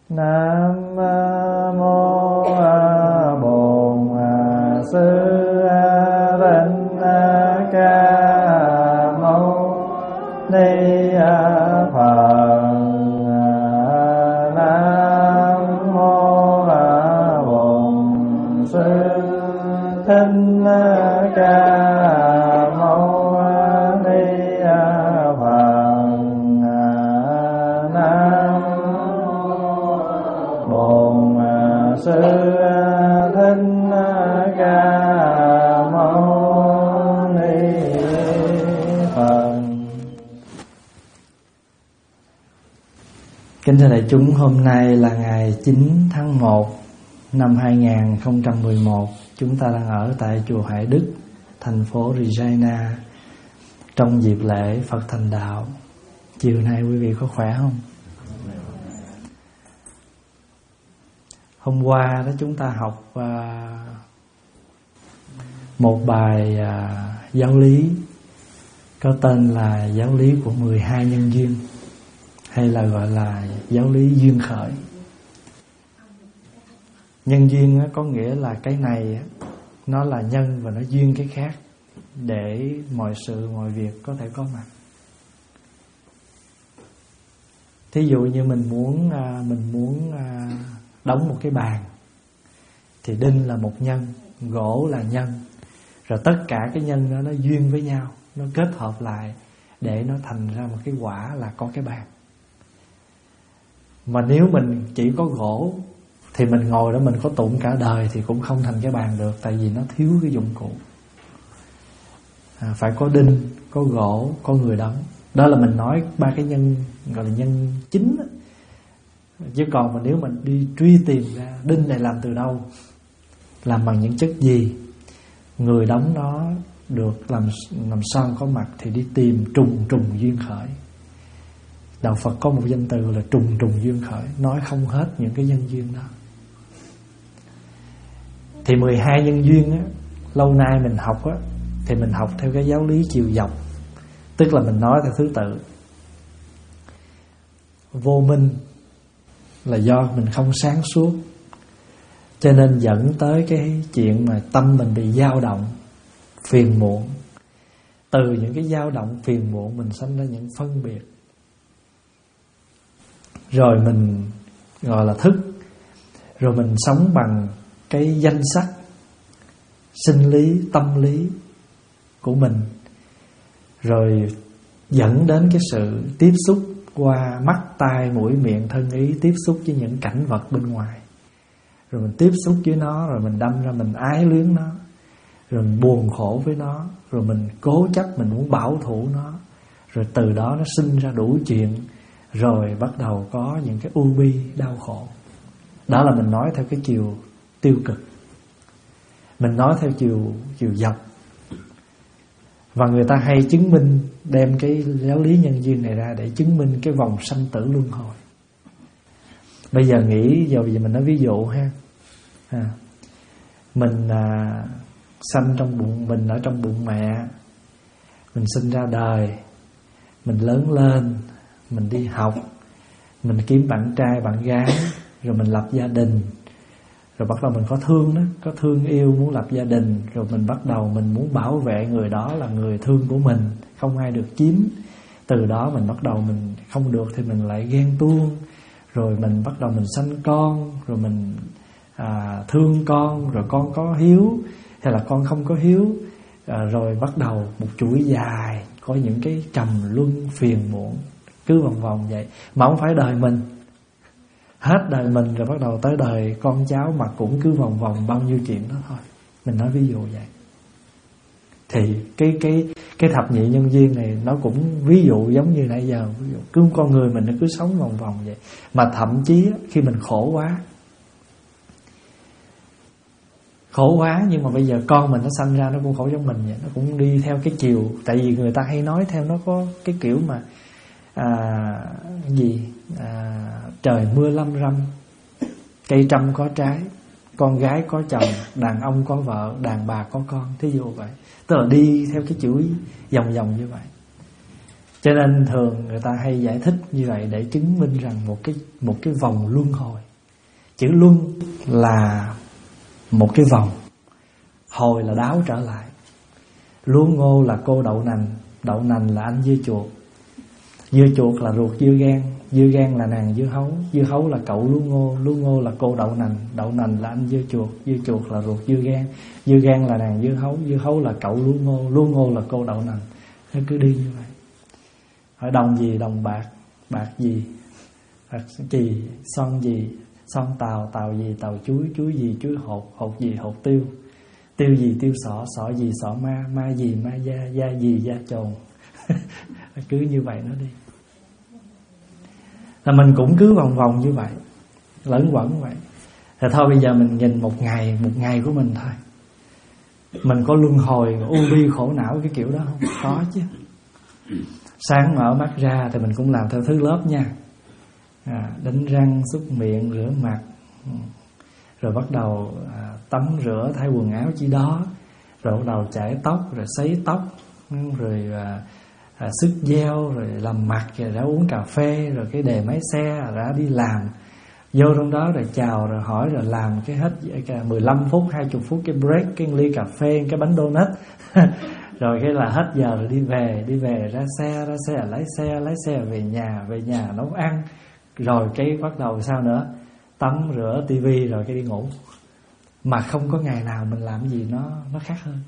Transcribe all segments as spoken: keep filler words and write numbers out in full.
Nam mô Bổn Sư Thích Ca Mâu Ni Phật. Nam mô Bổn Sư Thích Ca Mâu Ni Phật. Nam Bổn Sư Thích Ca Mâu Ni Phật. Kính thưa đại chúng, hôm nay là ngày chín tháng một năm hai nghìn không trăm mười một. Chúng ta đang ở tại chùa Hải Đức, thành phố Regina, trong dịp lễ Phật Thành Đạo. Chiều nay quý vị có khỏe không? Hôm qua đó chúng ta học uh, một bài uh, giáo lý có tên là giáo lý của mười hai nhân duyên, hay là gọi là giáo lý duyên khởi. Nhân duyên có nghĩa là cái này nó là nhân và nó duyên cái khác để mọi sự mọi việc có thể có mặt. Thí dụ như mình muốn mình muốn đóng một cái bàn thì đinh là một nhân, gỗ là nhân, rồi tất cả cái nhân đó nó duyên với nhau, nó kết hợp lại để nó thành ra một cái quả là có cái bàn. Mà nếu mình chỉ có gỗ thì mình ngồi đó mình có tụng cả đời thì cũng không thành cái bàn được, tại vì nó thiếu cái dụng cụ. À, phải có đinh, có gỗ, có người đóng. Đó là mình nói ba cái nhân gọi là nhân chính đó. Chứ còn mà nếu mình đi truy tìm ra đinh này làm từ đâu, làm bằng những chất gì, người đóng nó được làm làm sao có mặt, thì đi tìm trùng trùng duyên khởi. Đạo Phật có một danh từ là trùng trùng duyên khởi, nói không hết những cái nhân duyên đó. Thì mười hai nhân duyên á, lâu nay mình học á, thì mình học theo cái giáo lý chiều dọc, tức là mình nói theo thứ tự. Vô minh là do mình không sáng suốt, cho nên dẫn tới cái chuyện mà tâm mình bị dao động, phiền muộn. Từ những cái dao động phiền muộn mình sanh ra những phân biệt, rồi mình gọi là thức, rồi mình sống bằng cái danh sắc, sinh lý, tâm lý của mình, rồi dẫn đến cái sự tiếp xúc qua mắt, tai, mũi, miệng, thân, ý, tiếp xúc với những cảnh vật bên ngoài. Rồi mình tiếp xúc với nó, rồi mình đâm ra mình ái luyến nó, rồi mình buồn khổ với nó, rồi mình cố chấp, mình muốn bảo thủ nó, rồi từ đó nó sinh ra đủ chuyện, rồi bắt đầu có những cái u bi, đau khổ. Đó là mình nói theo cái chiều tiêu cực. Mình nói theo chiều chiều dọc. Và người ta hay chứng minh, đem cái giáo lý nhân duyên này ra để chứng minh cái vòng sanh tử luân hồi. Bây giờ nghĩ, giờ bây giờ mình nói ví dụ ha. À, mình à, sanh trong bụng, mình ở trong bụng mẹ, mình sinh ra đời, mình lớn lên, mình đi học, mình kiếm bạn trai, bạn gái, rồi mình lập gia đình, rồi bắt đầu mình có thương đó, có thương yêu, muốn lập gia đình, rồi mình bắt đầu mình muốn bảo vệ người đó là người thương của mình, không ai được chiếm. Từ đó mình bắt đầu mình không được thì mình lại ghen tuông, rồi mình bắt đầu mình sanh con, rồi mình à, thương con, rồi con có hiếu hay là con không có hiếu, à, rồi bắt đầu một chuỗi dài có những cái trầm luân phiền muộn, cứ vòng vòng vậy. Mà không phải đời mình, hết đời mình rồi bắt đầu tới đời con cháu, mà cũng cứ vòng vòng bao nhiêu chuyện đó thôi. Mình nói ví dụ vậy. Thì cái cái cái thập nhị nhân duyên này nó cũng ví dụ giống như nãy giờ, ví dụ cứ con người mình nó cứ sống vòng vòng vậy. Mà thậm chí khi mình khổ quá, khổ quá nhưng mà bây giờ con mình nó sanh ra nó cũng khổ giống mình vậy, nó cũng đi theo cái chiều. Tại vì người ta hay nói theo nó có cái kiểu mà à, gì à, trời mưa lâm râm, cây trăm có trái, con gái có chồng, đàn ông có vợ, đàn bà có con, thí dụ vậy. Tức là đi theo cái chuỗi vòng vòng như vậy. Cho nên thường người ta hay giải thích như vậy để chứng minh rằng một cái một cái vòng luân hồi. Chữ luân là một cái vòng, hồi là đáo trở lại. Lúa ngô là cô đậu nành, đậu nành là anh dưa chuột, dưa chuột là ruột dưa gan, dưa gan là nàng dưa hấu, dưa hấu là cậu lúa ngô, lúa ngô là cô đậu nành, đậu nành là anh dưa chuột, dưa chuột là ruột dưa gan, dưa gan là nàng dưa hấu, dưa hấu là cậu lúa ngô, lúa ngô là cô đậu nành. Nó cứ đi như vậy. Hỏi đồng gì? Đồng bạc. Bạc gì? Bạc chì. Son gì? Son tàu. Tàu gì? Tàu chuối. Chuối gì? Chuối hột. Hột gì? Hột tiêu. Tiêu gì? Tiêu sọ. Sọ gì? Sọ ma. Ma gì? Ma da. Da gì? Da chồn. Cứ như vậy nó đi. Là mình cũng cứ vòng vòng như vậy, lẫn quẩn vậy. Thì thôi bây giờ mình nhìn một ngày, một ngày của mình thôi. Mình có luân hồi, u bi khổ não cái kiểu đó không? Có chứ. Sáng mở mắt ra thì mình cũng làm theo thứ lớp nha. à, Đánh răng, súc miệng, rửa mặt, rồi bắt đầu à, tắm rửa, thay quần áo chi đó, rồi bắt đầu chải tóc, rồi sấy tóc, rồi à, à, sức gel, rồi làm mặt, rồi đã uống cà phê, rồi cái đề máy xe, rồi đã đi làm. Vô trong đó rồi chào, rồi hỏi, rồi làm cái hết mười lăm phút, hai mươi phút cái break, cái ly cà phê, cái bánh donut. Rồi cái là hết giờ rồi đi về, đi về ra xe, ra xe lái xe, lái xe về nhà, về nhà nấu ăn. Rồi cái bắt đầu sao nữa? Tắm rửa tivi rồi cái đi ngủ. Mà không có ngày nào mình làm gì nó nó khác hơn.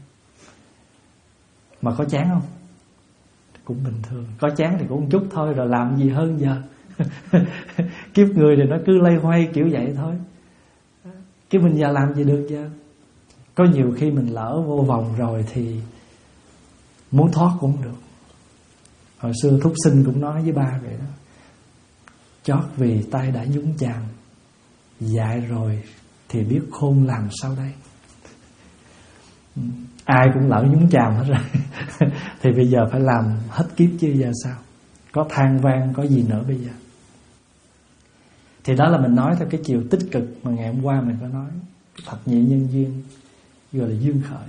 Mà có chán không? Cũng bình thường. Có chán thì cũng một chút thôi, rồi làm gì hơn giờ. Kiếp người thì nó cứ lây hoay kiểu vậy thôi. Cái mình giờ làm gì được giờ. Có nhiều khi mình lỡ vô vòng rồi thì muốn thoát cũng không được. Hồi xưa Thúc Sinh cũng nói với ba vậy đó: chót vì tay đã nhúng chàm, dại rồi thì biết khôn làm sao đây. Ai cũng lỡ nhúng chàm hết rồi. Thì bây giờ phải làm hết kiếp chứ giờ sao. Có than vang có gì nữa bây giờ. Thì đó là mình nói theo cái chiều tích cực mà ngày hôm qua mình có nói. Thập nhị nhân duyên gọi là duyên khởi.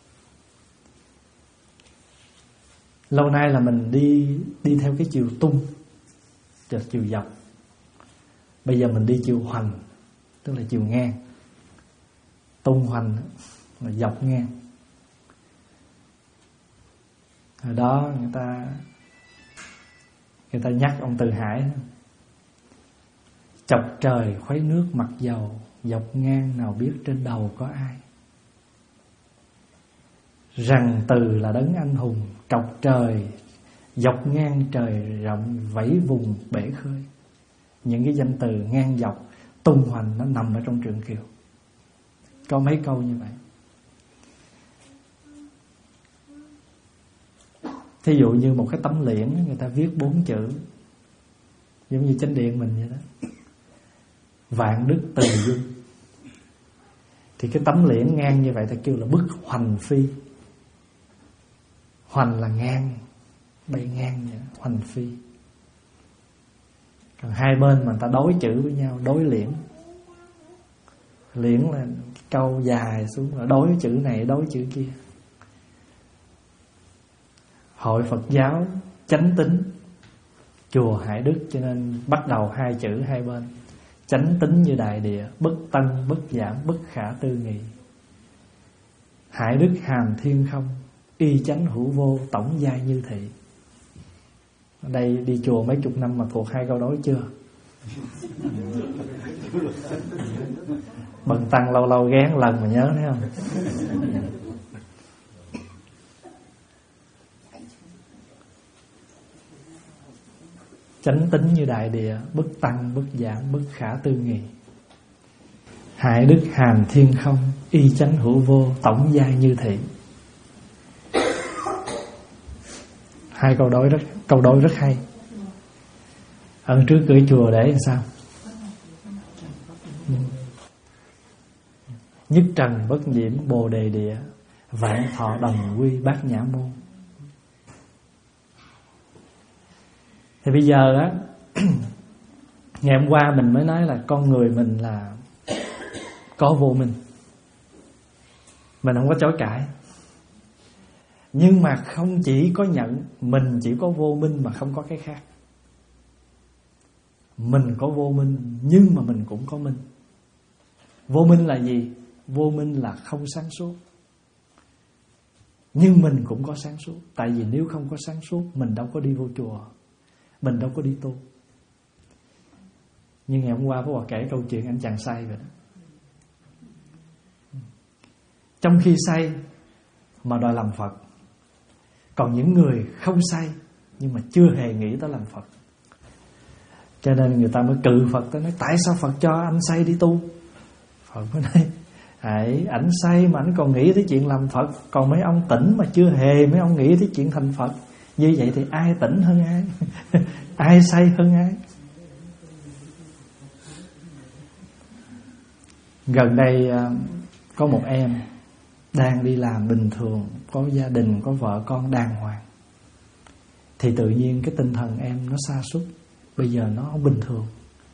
Lâu nay là mình đi đi theo cái chiều tung, chiều dọc. Bây giờ mình đi chiều hoành, tức là chiều ngang. Tung hoành là dọc ngang. Hồi đó người ta Người ta nhắc ông Từ Hải: chọc trời khuấy nước mặc dầu, dọc ngang nào biết trên đầu có ai. Rằng Từ là đấng anh hùng, trọc trời, dọc ngang trời rộng, vẫy vùng bể khơi. Những cái danh từ ngang dọc, tung hoành nó nằm ở trong truyện Kiều. Có mấy câu như vậy. Thí dụ như một cái tấm liễn, người ta viết bốn chữ, giống như chánh điện mình vậy đó: vạn đức từ dung. Thì cái tấm liễn ngang như vậy ta kêu là bức hoành phi. Hoành là ngang, bay ngang vậy, hoành phi. Còn hai bên mà người ta đối chữ với nhau, đối liễn. Liễn là câu dài xuống, rồi đối chữ này đối chữ kia. Hội Phật giáo chánh tín, chùa Hải Đức, cho nên bắt đầu hai chữ hai bên: chánh tín như đại địa, bất tăng bất giảm, bất khả tư nghị. Hải Đức hàm thiên không, y chánh hữu vô, tổng giai như thị. Ở đây đi chùa mấy chục năm mà thuộc hai câu đối chưa? Bần tăng lâu lâu ghé lần mà nhớ thấy không? Chánh tín như đại địa, bất tăng bất giảm, bất khả tư nghị. Hải đức hàm thiên không, y chánh hữu vô, tổng giai như thị. Hai câu đối rất câu đối rất hay. Ở trước cửa chùa để làm sao? Nhất trần bất nhiễm, bồ đề địa, vạn thọ đồng quy, bát nhã môn. Thì bây giờ á, ngày hôm qua mình mới nói là con người mình là có vô minh, mình không có chối cãi. Nhưng mà không chỉ có nhận, mình chỉ có vô minh mà không có cái khác. Mình có vô minh nhưng mà mình cũng có minh. Vô minh là gì? Vô minh là không sáng suốt. Nhưng mình cũng có sáng suốt. Tại vì nếu không có sáng suốt, mình đâu có đi vô chùa, mình đâu có đi tu. Nhưng ngày hôm qua Pháp Hòa kể câu chuyện anh chàng say vậy đó. Trong khi say mà đòi làm Phật. Còn những người không say nhưng mà chưa hề nghĩ tới làm Phật. Cho nên người ta mới cự Phật tới, nói tại sao Phật cho anh say đi tu? Phật mới nói hãy, ảnh say mà ảnh còn nghĩ tới chuyện làm Phật. Còn mấy ông tỉnh mà chưa hề mấy ông nghĩ tới chuyện thành Phật. Như vậy thì ai tỉnh hơn ai? Ai say hơn ai? Gần đây có một em đang đi làm bình thường, có gia đình, có vợ con đàng hoàng. Thì tự nhiên cái tinh thần em nó sa sút. Bây giờ nó không bình thường.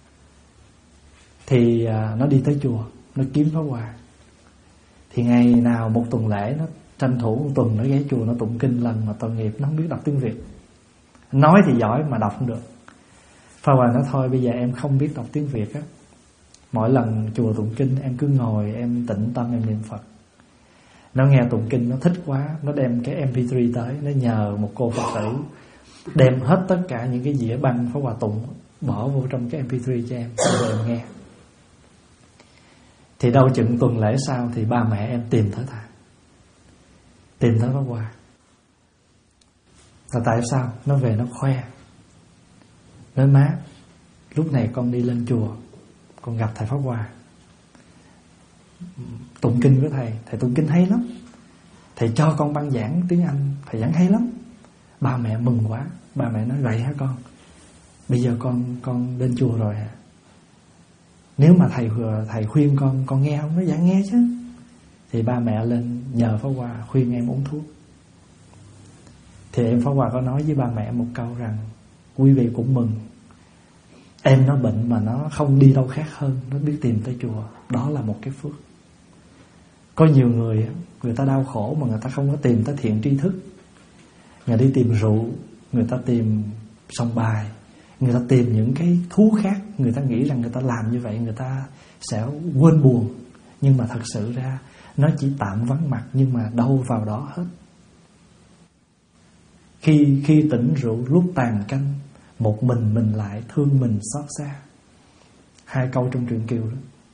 Thì nó đi tới chùa, nó kiếm Pháp Hòa. Thì ngày nào một tuần lễ nó tranh thủ một tuần nó ghé chùa, nó tụng kinh lần mà tội nghiệp nó không biết đọc tiếng Việt. Nói thì giỏi mà đọc không được. Pháp Hòa nói thôi bây giờ em không biết đọc tiếng Việt á, mỗi lần chùa tụng kinh em cứ ngồi em tĩnh tâm em niệm Phật. Nó nghe tụng kinh nó thích quá, nó đem cái em pê ba tới, nó nhờ một cô Phật tử đem hết tất cả những cái dĩa băng Pháp Hòa tụng bỏ vô trong cái em pê ba cho em, rồi em nghe. Thì đâu chừng tuần lễ sau thì ba mẹ em tìm tới thà, tìm tới Pháp Hòa. Là tại sao? Nó về nó khoe, nói má, lúc này con đi lên chùa, con gặp thầy Pháp Hòa, tụng kinh của thầy, thầy tụng kinh hay lắm, thầy cho con băng giảng tiếng Anh, thầy giảng hay lắm. Ba mẹ mừng quá. Ba mẹ nói vậy hả con? Bây giờ con con lên chùa rồi hả? Nếu mà thầy thầy khuyên con, con nghe không? Nó dạ nghe chứ. Thì ba mẹ lên nhờ Pháp Hòa khuyên em uống thuốc. Thì em Pháp Hòa có nói với ba mẹ một câu rằng quý vị cũng mừng, em nó bệnh mà nó không đi đâu khác hơn, nó biết tìm tới chùa. Đó là một cái phước. Có nhiều người, người ta đau khổ mà người ta không có tìm tới thiện tri thức. Người đi tìm rượu, người ta tìm sòng bài, người ta tìm những cái thú khác. Người ta nghĩ rằng người ta làm như vậy người ta sẽ quên buồn. Nhưng mà thật sự ra nó chỉ tạm vắng mặt, nhưng mà đâu vào đó hết. Khi khi tỉnh rượu lúc tàn canh, một mình mình lại thương mình xót xa. Hai câu trong truyện Kiều đó.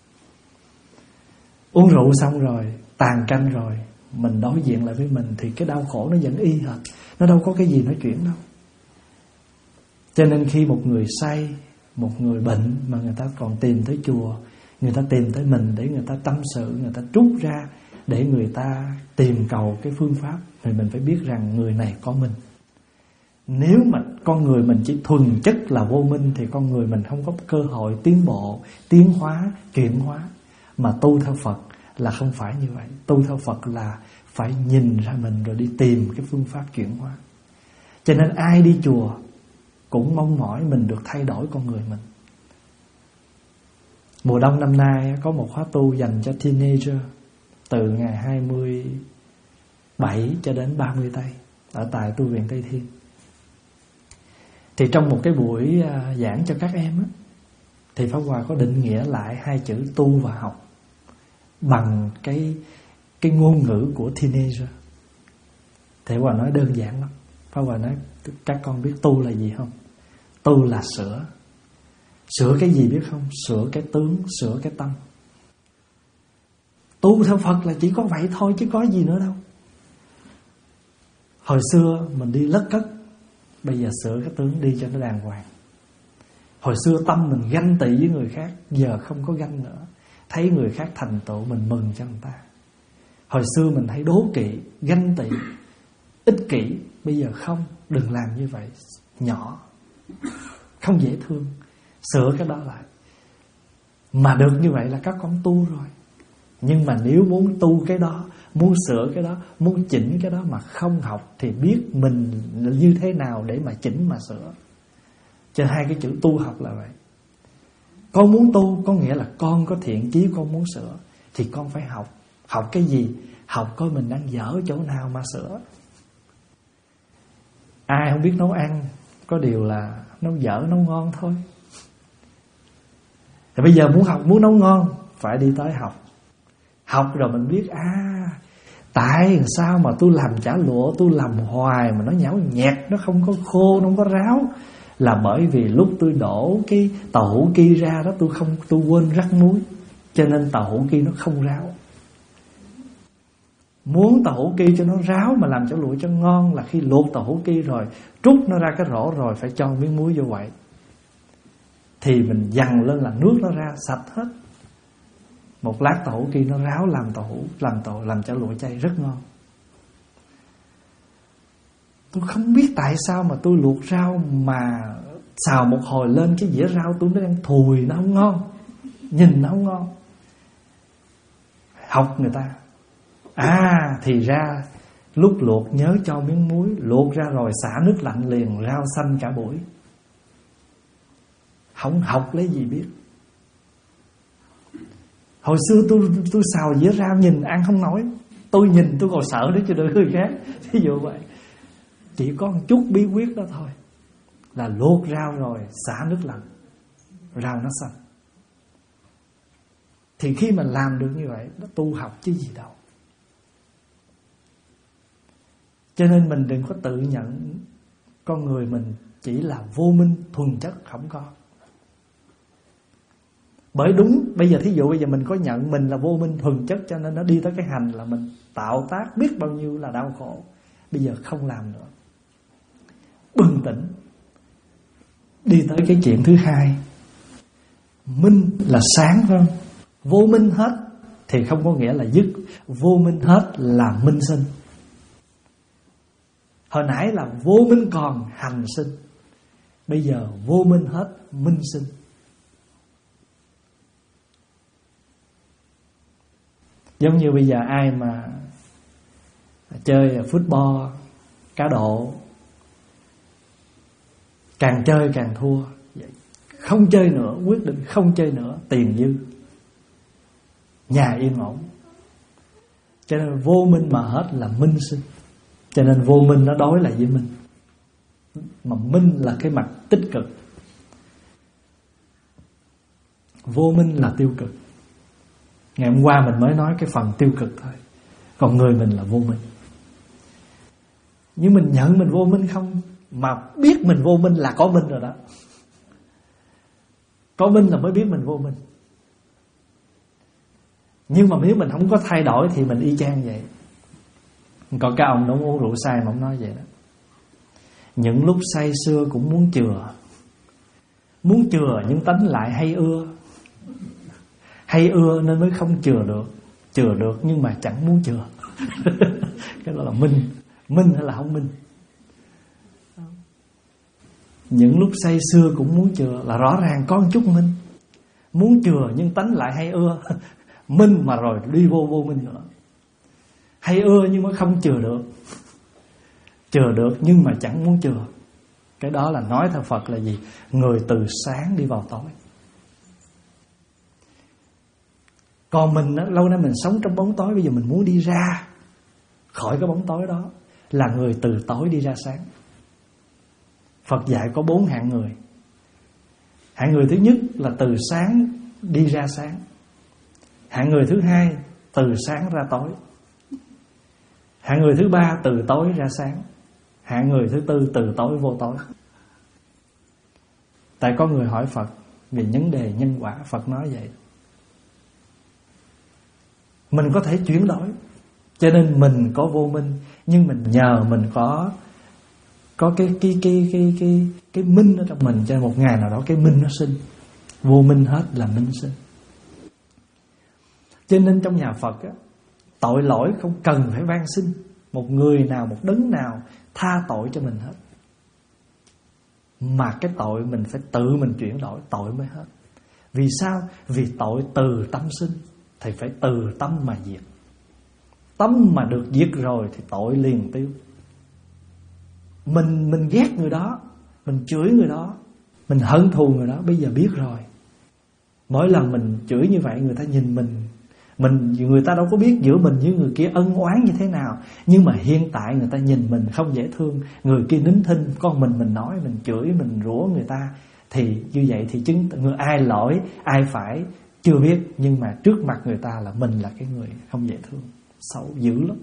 Uống rượu xong rồi, tàn canh rồi, mình đối diện lại với mình thì cái đau khổ nó vẫn y hệt. Nó đâu có cái gì nói chuyển đâu. Cho nên khi một người say, một người bệnh mà người ta còn tìm tới chùa, người ta tìm tới mình để người ta tâm sự, người ta trút ra, để người ta tìm cầu cái phương pháp, thì mình phải biết rằng người này có mình. Nếu mà con người mình chỉ thuần chất là vô minh thì con người mình không có cơ hội tiến bộ, tiến hóa, chuyển hóa. Mà tu theo Phật là không phải như vậy. Tu theo Phật là phải nhìn ra mình rồi đi tìm cái phương pháp chuyển hóa. Cho nên ai đi chùa cũng mong mỏi mình được thay đổi con người mình. Mùa đông năm nay có một khóa tu dành cho teenager từ ngày hai mươi bảy cho đến ba mươi tây ở tại tu viện Tây Thiên. Thì trong một cái buổi giảng cho các em á, thì Pháp Hòa có định nghĩa lại hai chữ tu và học bằng cái cái ngôn ngữ của teenager. Thì Pháp Hòa nói đơn giản lắm. Pháp Hòa nói các con biết tu là gì không? Tu là sửa. Sửa cái gì biết không? Sửa cái tướng, sửa cái tâm. Tu theo Phật là chỉ có vậy thôi chứ có gì nữa đâu. Hồi xưa mình đi lất cất, bây giờ sửa cái tướng đi cho nó đàng hoàng. Hồi xưa tâm mình ganh tị với người khác, giờ không có ganh nữa. Thấy người khác thành tựu mình mừng cho người ta. Hồi xưa mình thấy đố kỵ, ganh tị, ích kỷ, bây giờ không, đừng làm như vậy. Nhỏ, không dễ thương. Sửa cái đó lại. Mà được như vậy là các con tu rồi. Nhưng mà nếu muốn tu cái đó, muốn sửa cái đó, muốn chỉnh cái đó mà không học thì biết mình như thế nào để mà chỉnh mà sửa. Cho hai cái chữ tu học là vậy. Con muốn tu có nghĩa là con có thiện chí, con muốn sửa thì con phải học. Học cái gì? Học coi mình đang dở chỗ nào mà sửa. Ai không biết nấu ăn, có điều là nấu dở nấu ngon thôi. Thì bây giờ muốn học, muốn nấu ngon phải đi tới học. Học rồi mình biết à, tại sao mà tôi làm chả lụa, tôi làm hoài mà nó nhão nhẹt, nó không có khô, nó không có ráo, là bởi vì lúc tôi đổ cái tàu hũ ki ra đó, tôi không tôi quên rắc muối, cho nên tàu hũ ki nó không ráo. Muốn tàu hũ ki cho nó ráo mà làm chả lụa cho ngon là khi luộc tàu hũ ki rồi, trút nó ra cái rổ rồi phải cho miếng muối vô vậy. Thì mình dằn lên là nước nó ra sạch hết. Một lát tàu hũ ki nó ráo làm tàu hũ, làm tàu làm chả lụa chay rất ngon. Tôi không biết tại sao mà tôi luộc rau mà xào một hồi lên cái dĩa rau tôi nó đang thùi, nó không ngon, nhìn nó không ngon. Học người ta, à thì ra lúc luộc nhớ cho miếng muối, luộc ra rồi xả nước lạnh liền, rau xanh cả buổi. Không học lấy gì biết. Hồi xưa tôi tôi xào dĩa rau nhìn ăn không nổi, tôi nhìn tôi còn sợ đấy chứ đừng người khác. Ví dụ vậy. Chỉ có một chút bí quyết đó thôi, là luộc rau rồi xả nước lạnh, rau nó xanh. Thì khi mà làm được như vậy, nó tu học chứ gì đâu. Cho nên mình đừng có tự nhận con người mình chỉ là vô minh thuần chất, không có. Bởi đúng, bây giờ thí dụ bây giờ mình có nhận mình là vô minh thuần chất, cho nên nó đi tới cái hành là mình tạo tác biết bao nhiêu là đau khổ. Bây giờ không làm nữa, bừng tỉnh, đi tới cái chuyện thứ hai. Minh là sáng phải không? Vô minh hết thì không có nghĩa là dứt. Vô minh hết là minh sinh. Hồi nãy là vô minh còn hành sinh, bây giờ vô minh hết minh sinh. Giống như bây giờ ai mà chơi football, cá độ, càng chơi càng thua, không chơi nữa, quyết định không chơi nữa, tiền dư, nhà yên ổn. Cho nên vô minh mà hết là minh sinh. Cho nên vô minh nó đối lại với minh, mà minh là cái mặt tích cực, vô minh là tiêu cực. Ngày hôm qua mình mới nói cái phần tiêu cực thôi, còn người mình là vô minh. Nhưng mình nhận mình vô minh không, mà biết mình vô minh là có minh rồi đó. Có minh là mới biết mình vô minh. Nhưng mà nếu mình không có thay đổi thì mình y chang vậy. Có cái ông nó uống rượu say mà ông nói vậy đó: những lúc say sưa cũng muốn chừa, muốn chừa nhưng tánh lại hay ưa. Hay ưa nên mới không chừa được, chừa được nhưng mà chẳng muốn chừa. Cái đó là minh. Minh hay là không minh? Những lúc say sưa cũng muốn chừa là rõ ràng có một chút minh. Muốn chừa nhưng tánh lại hay ưa. Minh mà rồi đi vô vô minh nữa. Hay ưa nhưng mà không chừa được, chừa được nhưng mà chẳng muốn chừa. Cái đó là nói theo Phật là gì? Người từ sáng đi vào tối. Còn mình đó, lâu nay mình sống trong bóng tối, bây giờ mình muốn đi ra khỏi cái bóng tối đó, là người từ tối đi ra sáng. Phật dạy có bốn hạng người. Hạng người thứ nhất là từ sáng đi ra sáng. Hạng người thứ hai từ sáng ra tối. Hạng người thứ ba từ tối ra sáng. Hạng người thứ tư từ tối vô tối. Tại có người hỏi Phật về vấn đề nhân quả, Phật nói vậy. Mình có thể chuyển đổi. Cho nên mình có vô minh, nhưng mình nhờ mình có có cái cái cái cái cái cái minh ở trong mình, cho nên một ngày nào đó cái minh nó sinh. Vô minh hết là minh sinh. Cho nên trong nhà Phật á, tội lỗi không cần phải van xin một người nào, một đấng nào tha tội cho mình hết, mà cái tội mình phải tự mình chuyển đổi, tội mới hết. Vì sao? Vì tội từ tâm sinh thì phải từ tâm mà diệt. Tâm mà được diệt rồi thì tội liền tiêu. Mình mình ghét người đó, mình chửi người đó, mình hận thù người đó, bây giờ biết rồi. Mỗi lần mình chửi như vậy, người ta nhìn mình Mình, người ta đâu có biết giữa mình với người kia ân oán như thế nào. Nhưng mà hiện tại người ta nhìn mình không dễ thương, người kia nín thinh, con mình mình nói, mình chửi, mình rủa người ta, thì như vậy thì chứng người ai lỗi, ai phải chưa biết. Nhưng mà trước mặt người ta là mình là cái người không dễ thương, xấu dữ lắm.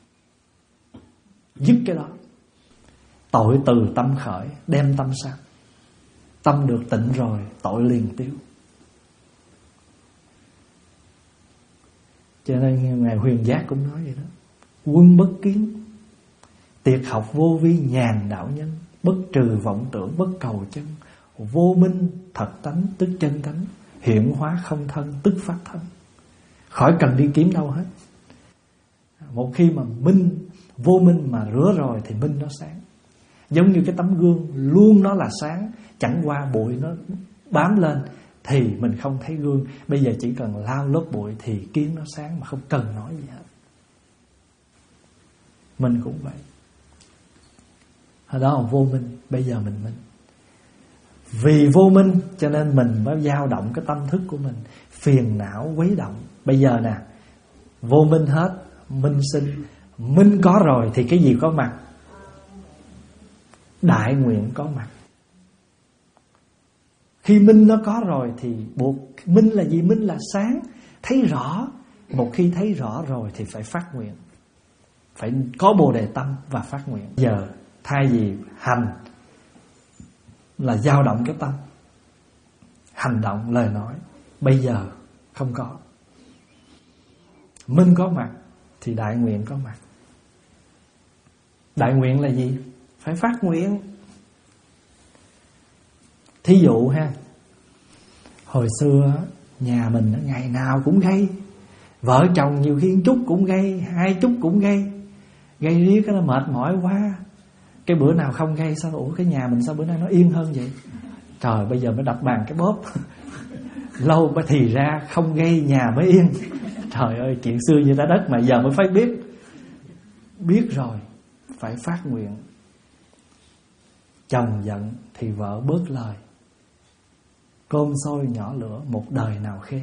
Dứt cái đó. Tội từ tâm khởi, đem tâm sang. Tâm được tịnh rồi, tội liền tiêu. Cho nên Ngài Huyền Giác cũng nói vậy đó: quân bất kiến, tiệt học vô vi nhàn đạo nhân, bất trừ vọng tưởng, bất cầu chân, vô minh thật tánh tức chân tánh, hiện hóa không thân tức phát thân. Khỏi cần đi kiếm đâu hết. Một khi mà minh, vô minh mà rửa rồi thì minh nó sáng. Giống như cái tấm gương luôn nó là sáng, chẳng qua bụi nó bám lên thì mình không thấy gương. Bây giờ chỉ cần lau lớp bụi thì kiến nó sáng, mà không cần nói gì hết. Mình cũng vậy. Hồi đó là vô minh, bây giờ mình minh. Vì vô minh cho nên mình mới dao động cái tâm thức của mình, phiền não quấy động. Bây giờ nè, vô minh hết, minh sinh. Minh có rồi thì cái gì có mặt? Đại nguyện có mặt. Khi minh nó có rồi thì buộc minh là gì? Minh là sáng, thấy rõ. Một khi thấy rõ rồi thì phải phát nguyện, phải có bồ đề tâm và phát nguyện. Giờ thay vì hành là dao động cái tâm, hành động, lời nói, bây giờ không có. Minh có mặt thì đại nguyện có mặt. Đại nguyện là gì? Phải phát nguyện. Thí dụ ha, hồi xưa nhà mình ngày nào cũng gây, vợ chồng nhiều khi chút cũng gây, hai chút cũng gây, gây riết cái nó mệt mỏi quá. Cái bữa nào không gây sao, ủa cái nhà mình sao bữa nay nó yên hơn vậy? Trời, bây giờ mới đập bàn cái bóp. Lâu mới thì ra không gây nhà mới yên. Trời ơi, chuyện xưa như trái đất mà giờ mới phải biết. Biết rồi phải phát nguyện. Chồng giận thì vợ bớt lời. Cơm sôi nhỏ lửa, một đời nào khê.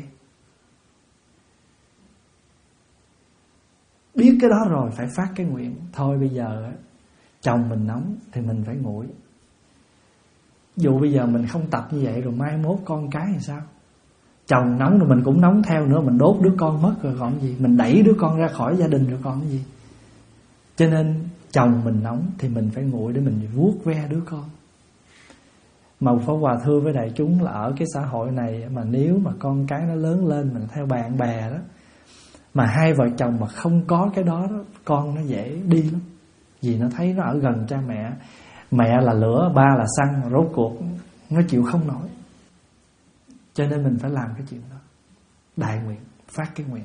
Biết cái đó rồi phải phát cái nguyện. Thôi bây giờ chồng mình nóng thì mình phải nguội. Dù bây giờ mình không tập như vậy rồi mai mốt con cái thì sao? Chồng nóng rồi mình cũng nóng theo nữa, mình đốt đứa con mất rồi còn gì? Mình đẩy đứa con ra khỏi gia đình rồi còn gì? Cho nên chồng mình nóng thì mình phải nguội để mình vuốt ve đứa con. Mà Pháp Hòa thưa với đại chúng là ở cái xã hội này mà nếu mà con cái nó lớn lên mình theo bạn bè đó, mà hai vợ chồng mà không có cái đó, đó con nó dễ đi lắm. Vì nó thấy nó ở gần cha mẹ. Mẹ là lửa, ba là xăng, rốt cuộc nó chịu không nổi. Cho nên mình phải làm cái chuyện đó. Đại nguyện, phát cái nguyện.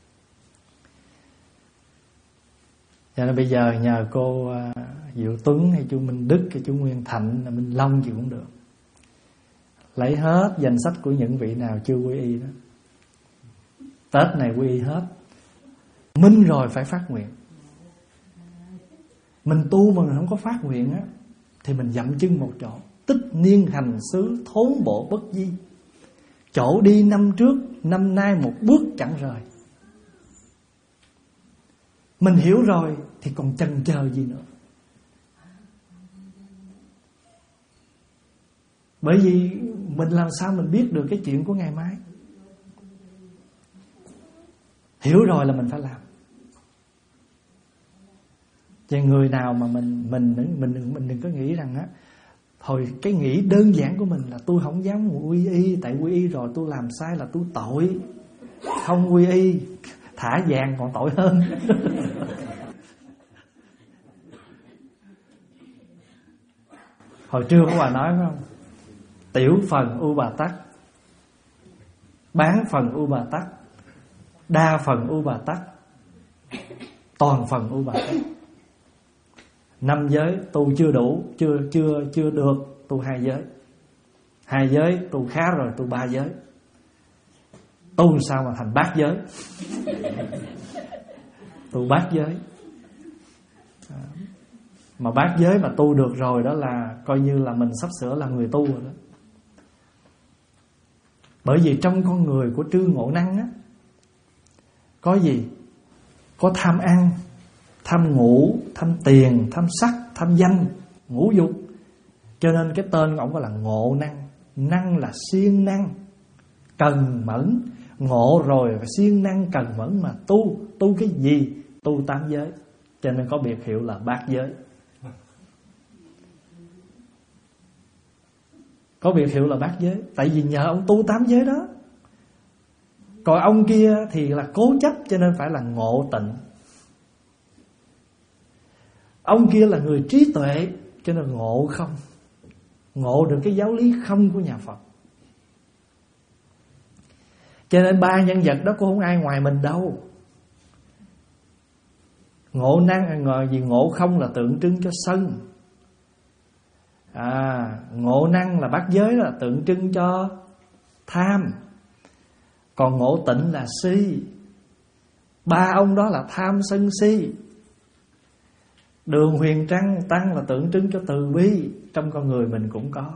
Cho nên bây giờ nhờ cô uh, Diệu Tuấn hay chú Minh Đức hay chú Nguyên Thạnh, Minh Long gì cũng được, lấy hết danh sách của những vị nào chưa quy y đó. Tết này quy y hết. Minh rồi phải phát nguyện. Mình tu mà mình không có phát nguyện á thì mình dậm chân một chỗ. Tích niên hành xứ thốn bộ bất di. Chỗ đi năm trước, năm nay một bước chẳng rời. Mình hiểu rồi thì còn chần chờ gì nữa. Bởi vì mình làm sao mình biết được cái chuyện của ngày mai. Hiểu rồi là mình phải làm. Chứ người nào mà mình mình mình mình đừng có nghĩ rằng á, thôi cái nghĩ đơn giản của mình là tôi không dám quy y, tại quy y rồi tôi làm sai là tôi tội. Không quy y, thả vàng còn tội hơn. Hồi trưa có bà nói phải không? Tiểu phần u bà tắc, bán phần u bà tắc, đa phần u bà tắc, toàn phần u bà tắc. Năm giới tu chưa đủ, chưa chưa chưa được, tu hai giới. Hai giới tu khá rồi, tu ba giới. Tu sao mà thành bát giới? Tu bát giới. Mà bát giới mà tu được rồi đó là coi như là mình sắp sửa là người tu rồi đó. Bởi vì trong con người của Trư Ngộ Năng á, có gì? Có tham ăn, tham ngủ, tham tiền, tham sắc, tham danh, ngũ dục. Cho nên cái tên của ổng gọi là ngộ năng. Năng là siêng năng, cần mẫn. Ngộ rồi và siêng năng cần mẫn mà tu. Tu cái gì? Tu tám giới. Cho nên có biệt hiệu là bát giới. Có biệt hiệu là bát giới. Tại vì nhờ ông tu tám giới đó. Còn ông kia thì là cố chấp, cho nên phải là ngộ tịnh. Ông kia là người trí tuệ, cho nên ngộ không. Ngộ được cái giáo lý không của nhà Phật. Cho nên ba nhân vật đó cũng không ai ngoài mình đâu. Ngộ năng ngồi vì ngộ không là tượng trưng cho sân. À, ngộ năng là bát giới là tượng trưng cho tham. Còn ngộ tịnh là si. Ba ông đó là tham sân si. Đường Huyền Trăng Tăng là tượng trưng cho từ bi. Trong con người mình cũng có.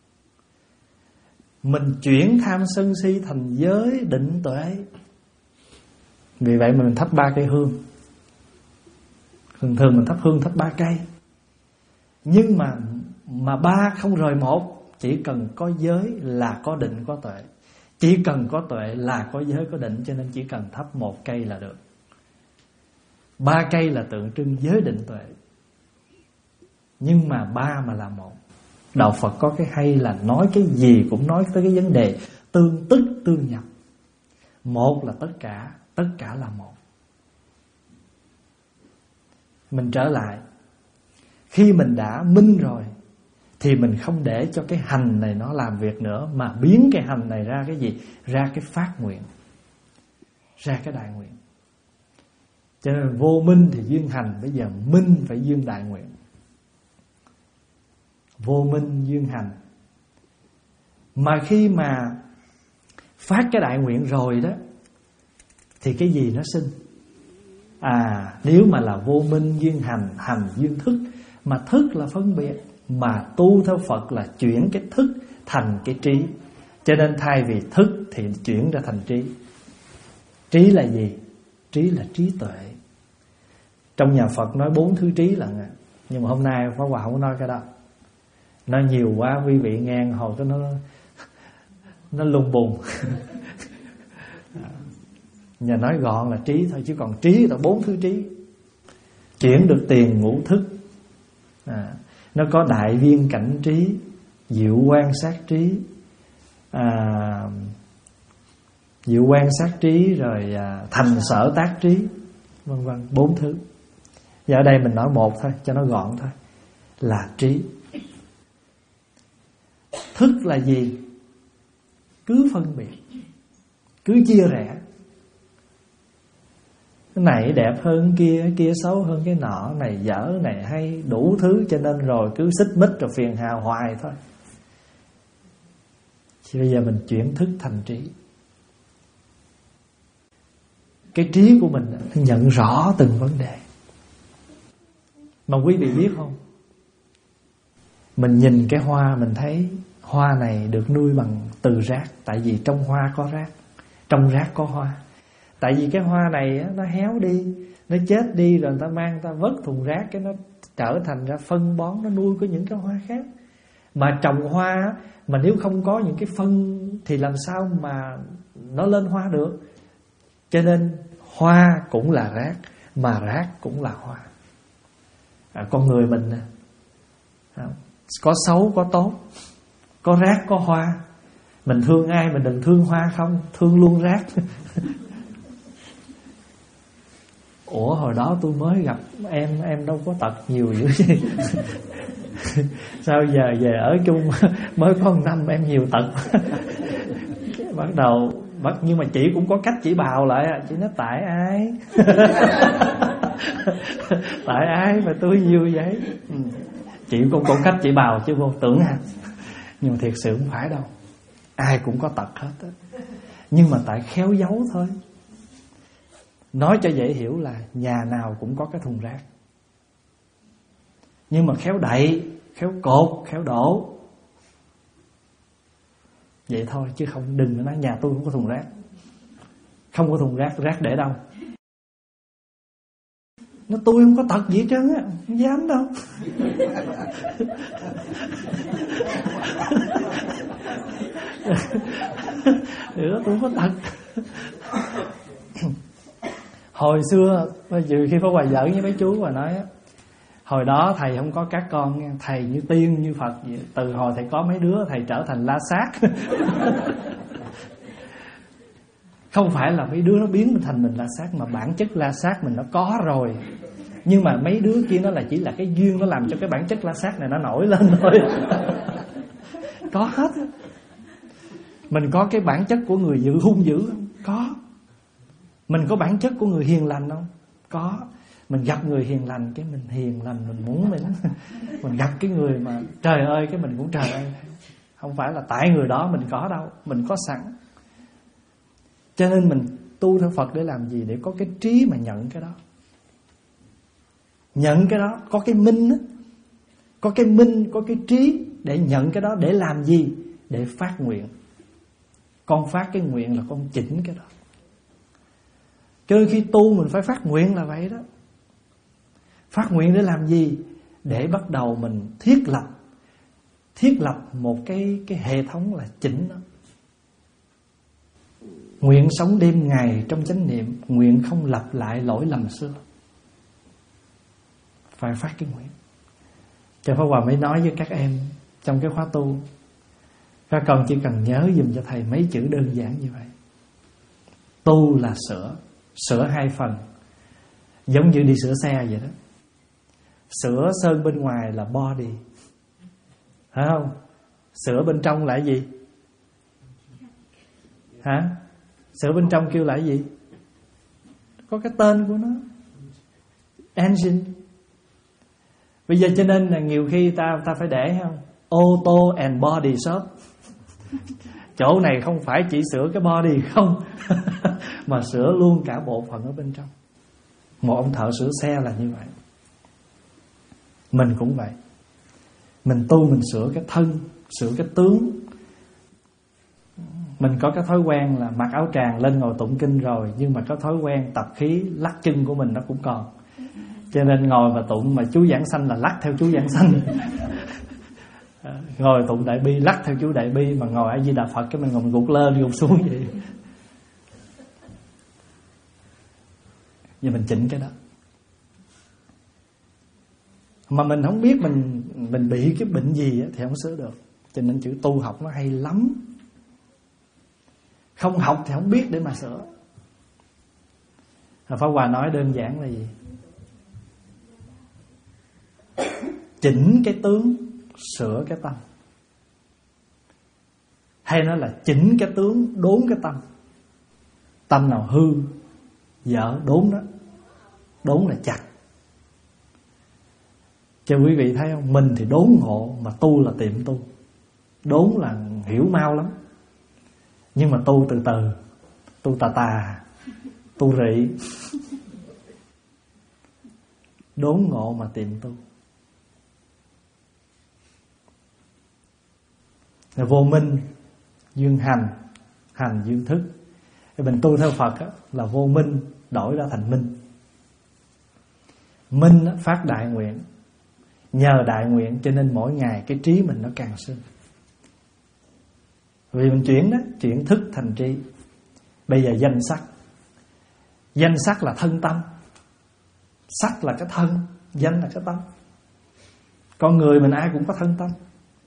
Mình chuyển tham sân si thành giới định tuệ. Vì vậy mình thắp ba cây hương. Thường thường mình thắp hương thắp ba cây. Nhưng mà Mà ba không rời một. Chỉ cần có giới là có định có tuệ. Chỉ cần có tuệ là có giới có định. Cho nên chỉ cần thắp một cây là được. Ba cây là tượng trưng giới định tuệ. Nhưng mà ba mà là một. Đạo Phật có cái hay là nói cái gì cũng nói tới cái vấn đề tương tức tương nhập. Một là tất cả, tất cả là một. Mình trở lại, khi mình đã minh rồi thì mình không để cho cái hành này nó làm việc nữa, mà biến cái hành này ra cái gì? Ra cái phát nguyện, ra cái đại nguyện. Cho nên vô minh thì duyên hành, bây giờ minh phải duyên đại nguyện. Vô minh duyên hành. Mà khi mà phát cái đại nguyện rồi đó thì cái gì nó sinh? À, nếu mà là vô minh duyên hành, hành duyên thức. Mà thức là phân biệt, mà tu theo Phật là chuyển cái thức thành cái trí. Cho nên thay vì thức thì chuyển ra thành trí. Trí là gì? Trí là trí tuệ. Trong nhà Phật nói bốn thứ trí là, nhưng mà hôm nay Pháp Hòa không có nói cái đó. Nói nhiều quá quý vị nghe hồi cái nó nó lung bùng. Nhà nói gọn là trí thôi, chứ còn trí là bốn thứ trí. Chuyển được tiền ngũ thức. À, nó có đại viên cảnh trí, diệu quan sát trí, à, diệu quan sát trí, rồi à, thành sở tác trí, vân vân, bốn thứ. Giờ ở đây mình nói một thôi cho nó gọn thôi, là trí. Thức là gì? Cứ phân biệt, cứ chia rẽ. Cái này đẹp hơn cái kia, cái kia xấu hơn cái nọ, này dở, này hay, đủ thứ. Cho nên rồi cứ xích mích rồi phiền hà hoài thôi. Thì bây giờ mình chuyển thức thành trí. Cái trí của mình nhận rõ từng vấn đề. Mà quý vị biết không, mình nhìn cái hoa mình thấy hoa này được nuôi bằng từ rác. Tại vì trong hoa có rác, trong rác có hoa. Tại vì cái hoa này nó héo đi, nó chết đi, rồi người ta mang ta vớt thùng rác, cái nó trở thành ra phân bón, nó nuôi có những cái hoa khác. Mà trồng hoa mà nếu không có những cái phân thì làm sao mà nó lên hoa được. Cho nên hoa cũng là rác, mà rác cũng là hoa. À, con người mình à, có xấu có tốt, có rác có hoa. Mình thương ai mình đừng thương hoa không, thương luôn rác. Ủa hồi đó tôi mới gặp em, em đâu có tật nhiều dữ vậy. Sao giờ về ở chung mới có một năm em nhiều tật. Bắt đầu bắt, nhưng mà chị cũng có cách chỉ bào lại. Chị nói tại ai? Tại ai mà tôi nhiều vậy? Ừ. Chị cũng có cách chỉ bào chứ vô tưởng hả? Nhưng mà thiệt sự không phải đâu. Ai cũng có tật hết á. Nhưng mà tại khéo giấu thôi. Nói cho dễ hiểu là nhà nào cũng có cái thùng rác. Nhưng mà khéo đậy, khéo cột, khéo đổ. Vậy thôi chứ không đừng nói nhà tôi không có thùng rác. Không có thùng rác, rác để đâu? Nó tôi không có tật gì hết trơn á, không dám đâu. Nữa tôi không có tật. Hồi xưa trừ khi Pháp Hòa giỡn với mấy chú và nói hồi đó thầy không có các con nha, thầy như tiên như Phật vậy. Từ hồi thầy có mấy đứa thầy trở thành la sát. Không phải là mấy đứa nó biến mình thành mình la sát, mà bản chất la sát mình nó có rồi. Nhưng mà mấy đứa kia nó là chỉ là cái duyên, nó làm cho cái bản chất la sát này nó nổi lên thôi. Có hết. Mình có cái bản chất của người dữ hung dữ không? Có. Mình có bản chất của người hiền lành không? Có. Mình gặp người hiền lành cái mình hiền lành, mình muốn mình mình gặp cái người mà trời ơi cái mình cũng trời ơi. Không phải là tại người đó mình có đâu, mình có sẵn. Cho nên mình tu theo Phật để làm gì? Để có cái trí mà nhận cái đó. Nhận cái đó, có cái minh đó. Có cái minh, có cái trí để nhận cái đó. Để làm gì? Để phát nguyện. Con phát cái nguyện là con chỉnh cái đó. Cho nên khi tu mình phải phát nguyện là vậy đó. Phát nguyện để làm gì? Để bắt đầu mình thiết lập Thiết lập một cái, cái hệ thống là chỉnh nó. Nguyện sống đêm ngày trong chánh niệm, nguyện không lặp lại lỗi lầm xưa. Phải phát cái nguyện. Cho Pháp Hòa mới nói với các em trong cái khóa tu, các con chỉ cần nhớ dùm cho thầy mấy chữ đơn giản như vậy. Tu là sửa. Sửa hai phần. Giống như đi sửa xe vậy đó. Sửa sơn bên ngoài là body, phải không? Sửa bên trong là gì? Hả? Sửa bên trong kêu là gì? Có cái tên của nó, engine. Bây giờ cho nên là nhiều khi ta ta phải để không? Auto and body shop. Chỗ này không phải chỉ sửa cái body không, mà sửa luôn cả bộ phận ở bên trong. Một ông thợ sửa xe là như vậy. Mình cũng vậy. Mình tu mình sửa cái thân, sửa cái tướng. Mình có cái thói quen là mặc áo tràng lên ngồi tụng kinh rồi, nhưng mà có thói quen tập khí lắc chân của mình nó cũng còn. Cho nên ngồi mà tụng mà chú giảng sanh là lắc theo chú giảng sanh. Ngồi tụng đại bi lắc theo chú đại bi, mà ngồi A Di Đà Phật cái mình ngồi mình gục lên gục xuống vậy. Vậy mình chỉnh cái đó. Mà mình không biết mình mình bị cái bệnh gì thì không sửa được. Cho nên chữ tu học nó hay lắm. Không học thì không biết để mà sửa. Pháp Hòa nói đơn giản là gì? Chỉnh cái tướng, sửa cái tâm. Hay nói là chỉnh cái tướng, đốn cái tâm. Tâm nào hư, dở, đốn đó. Đốn là chặt. Cho quý vị thấy không? Mình thì đốn ngộ, mà tu là tiệm tu. Đốn là hiểu mau lắm. Nhưng mà tu từ từ, tu tà tà, tu rị. Đốn ngộ mà tiệm tu. Là vô minh, dương hành, hành dương thức. Thì mình tu theo Phật á, là vô minh đổi ra thành minh. Minh á, phát đại nguyện. Nhờ đại nguyện cho nên mỗi ngày cái trí mình nó càng sinh. Vì mình chuyển đó, chuyển thức thành trí. Bây giờ danh sắc. Danh sắc là thân tâm. Sắc là cái thân, danh là cái tâm. Con người mình ai cũng có thân tâm.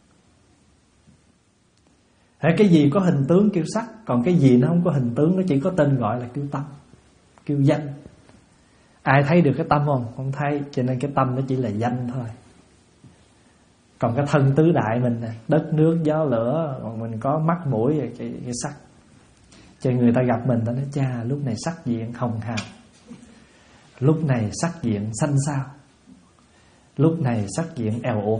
Cái gì có hình tướng kêu sắc, còn cái gì nó không có hình tướng, nó chỉ có tên gọi là kêu tâm, kêu danh. Ai thấy được cái tâm không? Không thấy. Cho nên cái tâm nó chỉ là danh thôi. Còn cái thân tứ đại mình nè, đất nước gió lửa, còn mình có mắt mũi cái, cái, cái sắc. Cho người ta gặp mình ta nói cha lúc này sắc diện hồng hào, lúc này sắc diện xanh xao, lúc này sắc diện èo uột.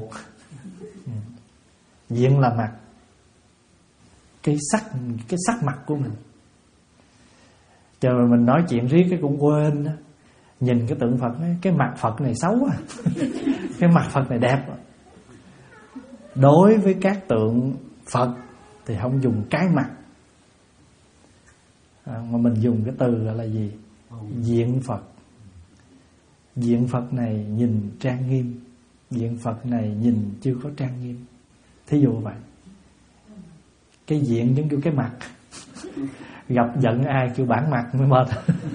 Diện là mặt, cái sắc, cái sắc mặt của mình. Chờ mình nói chuyện riết cái cũng quên đó. Nhìn cái tượng Phật nói, cái mặt Phật này xấu à. Cái mặt Phật này đẹp à. Đối với các tượng Phật thì không dùng cái mặt, à, mà mình dùng cái từ gọi là gì? Diện Phật. diện Phật này nhìn trang nghiêm, diện Phật này nhìn chưa có trang nghiêm. Thí dụ vậy. Cái diện giống như cái mặt. Gặp giận ai kêu bản mặt mới mệt.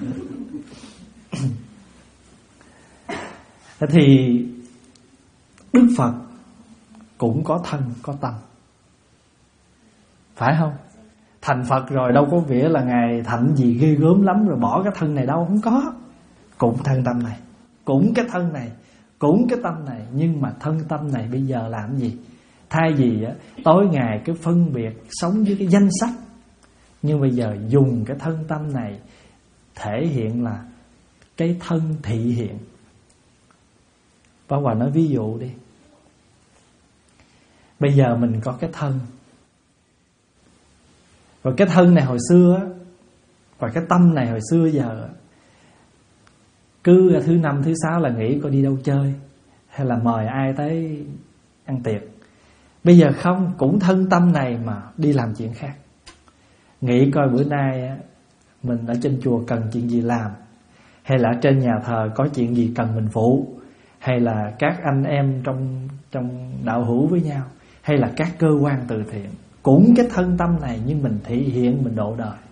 Thì Đức Phật cũng có thân có tâm, phải không? Thành Phật rồi đâu có nghĩa là Ngài thành gì ghê gớm lắm rồi bỏ cái thân này đâu, không có. Cũng thân tâm này, cũng cái thân này, cũng cái tâm này. Nhưng mà thân tâm này bây giờ làm gì? Thay vì á, tối ngày cứ phân biệt sống với cái danh sách, nhưng bây giờ dùng cái thân tâm này thể hiện là cái thân thị hiện. Bảo Hòa nói ví dụ đi. Bây giờ mình có cái thân, và cái thân này hồi xưa, và cái tâm này hồi xưa giờ, cứ thứ năm thứ sáu là nghĩ coi đi đâu chơi, hay là mời ai tới ăn tiệc. Bây giờ không, cũng thân tâm này mà đi làm chuyện khác. Nghĩ coi bữa nay mình ở trên chùa cần chuyện gì làm, hay là trên nhà thờ có chuyện gì cần mình phụ, hay là các anh em trong trong đạo hữu với nhau, hay là các cơ quan từ thiện. Cũng cái thân tâm này nhưng mình thể hiện, mình độ đời.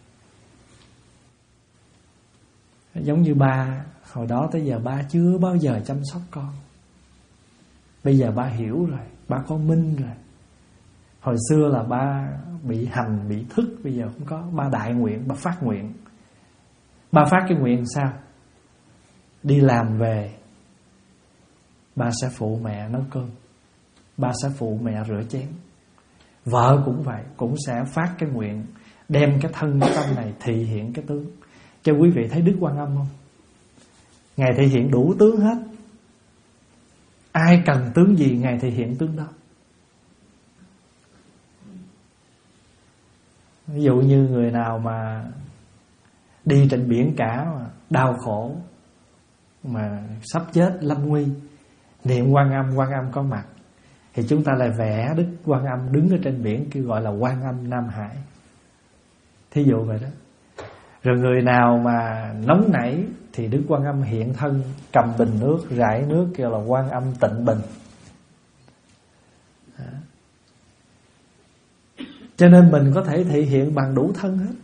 Giống như ba, hồi đó tới giờ ba chưa bao giờ chăm sóc con. Bây giờ ba hiểu rồi, ba có minh rồi. Hồi xưa là ba bị hành, bị thức, bây giờ không có. Ba đại nguyện, ba phát nguyện. Ba phát cái nguyện sao? Đi làm về, ba sẽ phụ mẹ nấu cơm, ba sẽ phụ mẹ rửa chén. Vợ cũng vậy, cũng sẽ phát cái nguyện đem cái thân cái tâm này thị hiện cái tướng. Cho quý vị thấy Đức Quan Âm không? Ngài thể hiện đủ tướng hết. Ai cần tướng gì Ngài thể hiện tướng đó. Ví dụ như người nào mà đi trên biển cả mà đau khổ, mà sắp chết lâm nguy, niệm Quan Âm, Quan Âm có mặt, thì chúng ta lại vẽ Đức Quan Âm đứng ở trên biển, kêu gọi là Quan Âm Nam Hải. Thí dụ vậy đó. Rồi người nào mà nóng nảy thì Đức Quan Âm hiện thân cầm bình nước, rải nước, kêu là Quan Âm Tịnh Bình. Cho nên mình có thể thể hiện bằng đủ thân hết.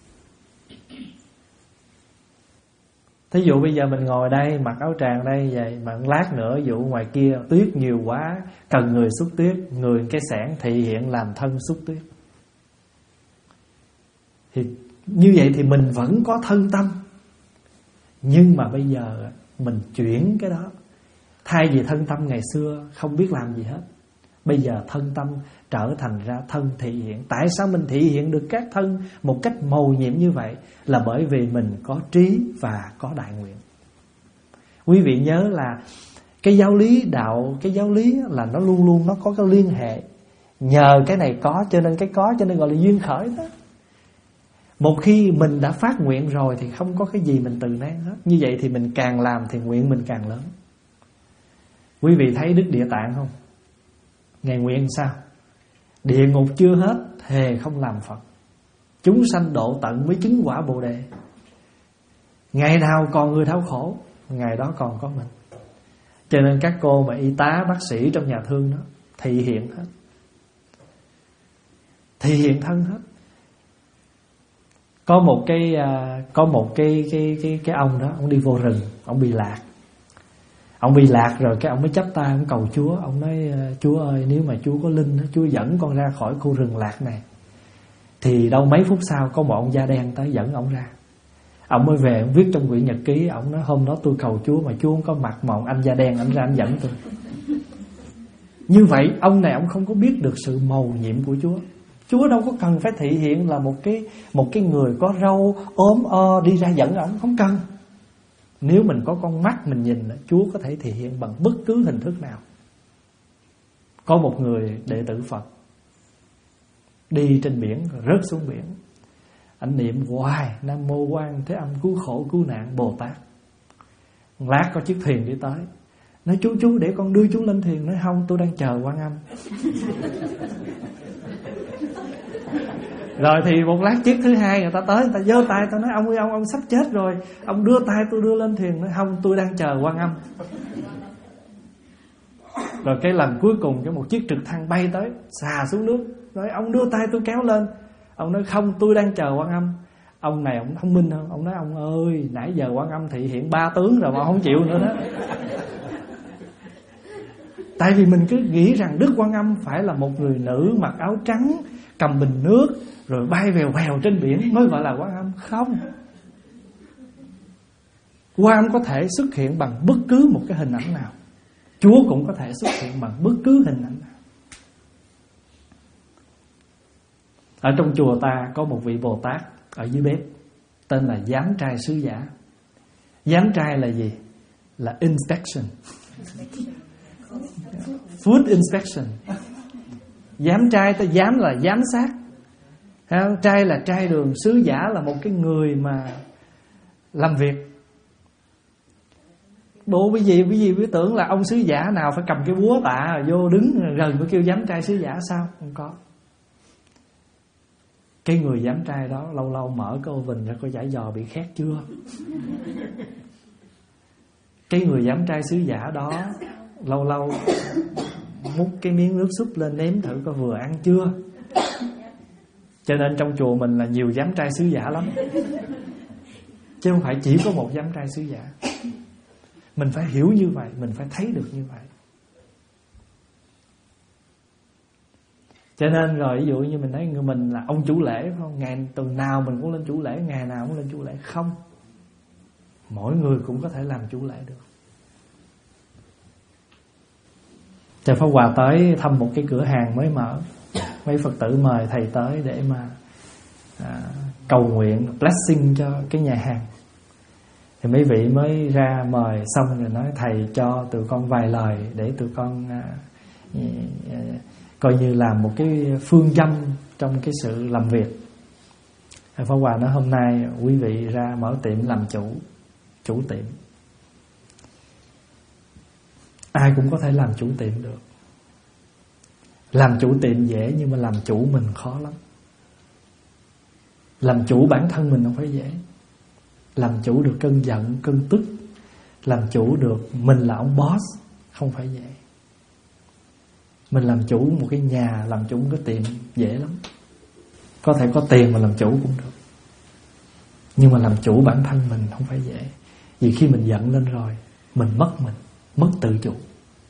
Thí dụ bây giờ mình ngồi đây, mặc áo tràng đây vậy, mà lát nữa ví dụ ngoài kia tuyết nhiều quá, cần người xúc tuyết, người cái xẻng thị hiện làm thân xúc tuyết. Thì như vậy thì mình vẫn có thân tâm. Nhưng mà bây giờ mình chuyển cái đó. Thay vì thân tâm ngày xưa không biết làm gì hết, bây giờ thân tâm trở thành ra thân thị hiện. Tại sao mình thị hiện được các thân một cách mầu nhiệm như vậy? Là bởi vì mình có trí và có đại nguyện. Quý vị nhớ là cái giáo lý đạo, cái giáo lý là nó luôn luôn nó có cái liên hệ. Nhờ cái này có cho nên cái có, cho nên gọi là duyên khởi đó. Một khi mình đã phát nguyện rồi thì không có cái gì mình từ nan hết. Như vậy thì mình càng làm thì nguyện mình càng lớn. Quý vị thấy Đức Địa Tạng không? Ngài nguyện sao? Địa ngục chưa hết, thề không làm Phật, chúng sanh độ tận mới chứng quả Bồ Đề. Ngày nào còn người đau khổ, ngày đó còn có mình. Cho nên các cô mà y tá, bác sĩ trong nhà thương đó thị hiện hết, thị hiện thân hết. Có một cái có một cái cái cái cái ông đó, ông đi vô rừng, ông bị lạc. Ông bị lạc rồi cái ông mới chắp tay ông cầu Chúa. Ông nói Chúa ơi, nếu mà Chúa có linh, Chúa dẫn con ra khỏi khu rừng lạc này. Thì đâu mấy phút sau có một ông da đen tới dẫn ông ra. Ông mới về, ông viết trong quyển nhật ký. Ông nói hôm đó tôi cầu Chúa mà Chúa không có mặt, mà ông anh da đen ông ra ông dẫn tôi. Như vậy ông này ông không có biết được sự mầu nhiệm của Chúa. Chúa đâu có cần phải thị hiện là một cái một cái người có râu ốm o đi ra dẫn ông, không cần. Nếu mình có con mắt mình nhìn, Chúa có thể thể hiện bằng bất cứ hình thức nào. Có một người đệ tử Phật đi trên biển rồi rớt xuống biển. Anh niệm hoài Nam Mô Quan Thế Âm Cứu Khổ Cứu Nạn Bồ Tát. Lát có chiếc thuyền đi tới, nói chú chú để con đưa chú lên thuyền. Nói không, tôi đang chờ Quan Âm. Rồi thì một lát chiếc thứ hai người ta tới, người ta giơ tay, ta nói ông ơi ông ông sắp chết rồi, ông đưa tay tôi đưa lên thuyền. Nói không, tôi đang chờ Quan Âm. Rồi cái lần cuối cùng cái một chiếc trực thăng bay tới, xà xuống nước, nói ông đưa tay tôi kéo lên. Ông nói không, tôi đang chờ Quan Âm. Ông này ông thông minh hơn, ông nói ông ơi nãy giờ Quan Âm thị hiện ba tướng rồi mà không chịu nữa đó. Tại vì mình cứ nghĩ rằng Đức Quan Âm phải là một người nữ mặc áo trắng, cầm bình nước, rồi bay vèo vèo trên biển mới gọi là Quan Âm. Không, Quan Âm có thể xuất hiện bằng bất cứ một cái hình ảnh nào. Chúa cũng có thể xuất hiện bằng bất cứ hình ảnh nào. Ở trong chùa ta có một vị Bồ Tát ở dưới bếp, tên là Giám trai sứ giả. Giám trai là gì? Là inspection, food inspection. Giám trai, ta giám là giám sát, trai là trai đường, sứ giả là một cái người mà làm việc. Bộ quý vị, quý vị cứ tưởng là ông sứ giả nào phải cầm cái búa tạ rồi vô đứng gần có kêu giám trai sứ giả sao? Không có. Cái người giám trai đó lâu lâu mở cái oven ra coi chả giò bị khét chưa. Cái người giám trai sứ giả đó lâu lâu múc cái miếng nước súp lên nếm thử coi vừa ăn chưa. Cho nên trong chùa mình là nhiều giám trai sứ giả lắm, chứ không phải chỉ có một giám trai sứ giả. Mình phải hiểu như vậy, mình phải thấy được như vậy. Cho nên rồi ví dụ như mình thấy người mình là ông chủ lễ, phải không? Ngày tuần nào mình cũng lên chủ lễ, ngày nào cũng lên chủ lễ. Không, mỗi người cũng có thể làm chủ lễ được. Trời Pháp Hòa tới thăm một cái cửa hàng mới mở, mấy Phật tử mời thầy tới để mà à, cầu nguyện blessing cho cái nhà hàng. Thì mấy vị mới ra mời xong rồi nói thầy cho tụi con vài lời để tụi con à, à, coi như làm một cái phương châm trong cái sự làm việc. Thầy Pháp Hòa nói hôm nay quý vị ra mở tiệm làm chủ, chủ tiệm. Ai cũng có thể làm chủ tiệm được. Làm chủ tiệm dễ nhưng mà làm chủ mình khó lắm. Làm chủ bản thân mình không phải dễ. Làm chủ được cơn giận, cơn tức, làm chủ được mình là ông boss không phải dễ. Mình làm chủ một cái nhà, làm chủ một cái tiệm dễ lắm. Có thể có tiền mà làm chủ cũng được. Nhưng mà làm chủ bản thân mình không phải dễ. Vì khi mình giận lên rồi, mình mất mình, mất tự chủ.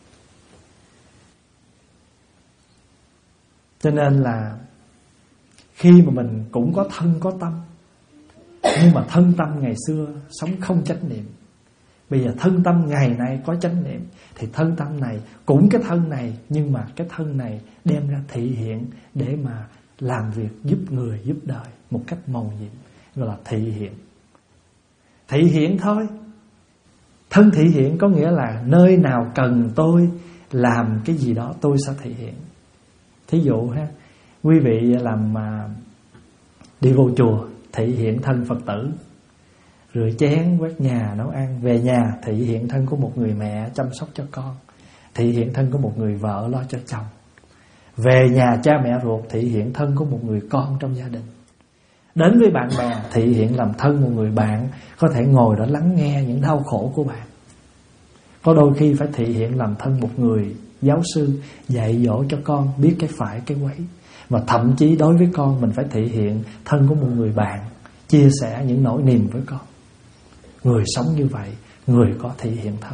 Cho nên là khi mà mình cũng có thân có tâm, nhưng mà thân tâm ngày xưa sống không chánh niệm, bây giờ thân tâm ngày nay có chánh niệm, thì thân tâm này cũng cái thân này, nhưng mà cái thân này đem ra thị hiện để mà làm việc giúp người, giúp đời một cách mầu nhiệm, gọi là thị hiện. Thị hiện thôi. Thân thị hiện có nghĩa là nơi nào cần tôi làm cái gì đó tôi sẽ thị hiện. Thí dụ ha, quý vị làm mà đi vô chùa thị hiện thân Phật tử, rửa chén, quét nhà, nấu ăn. Về nhà thị hiện thân của một người mẹ chăm sóc cho con, thị hiện thân của một người vợ lo cho chồng. Về nhà cha mẹ ruột thị hiện thân của một người con trong gia đình. Đến với bạn bè thị hiện làm thân một người bạn có thể ngồi đó lắng nghe những đau khổ của bạn. Có đôi khi phải thị hiện làm thân một người giáo sư dạy dỗ cho con biết cái phải cái quấy. Và thậm chí đối với con mình phải thị hiện thân của một người bạn, chia sẻ những nỗi niềm với con. Người sống như vậy, người có thị hiện thân.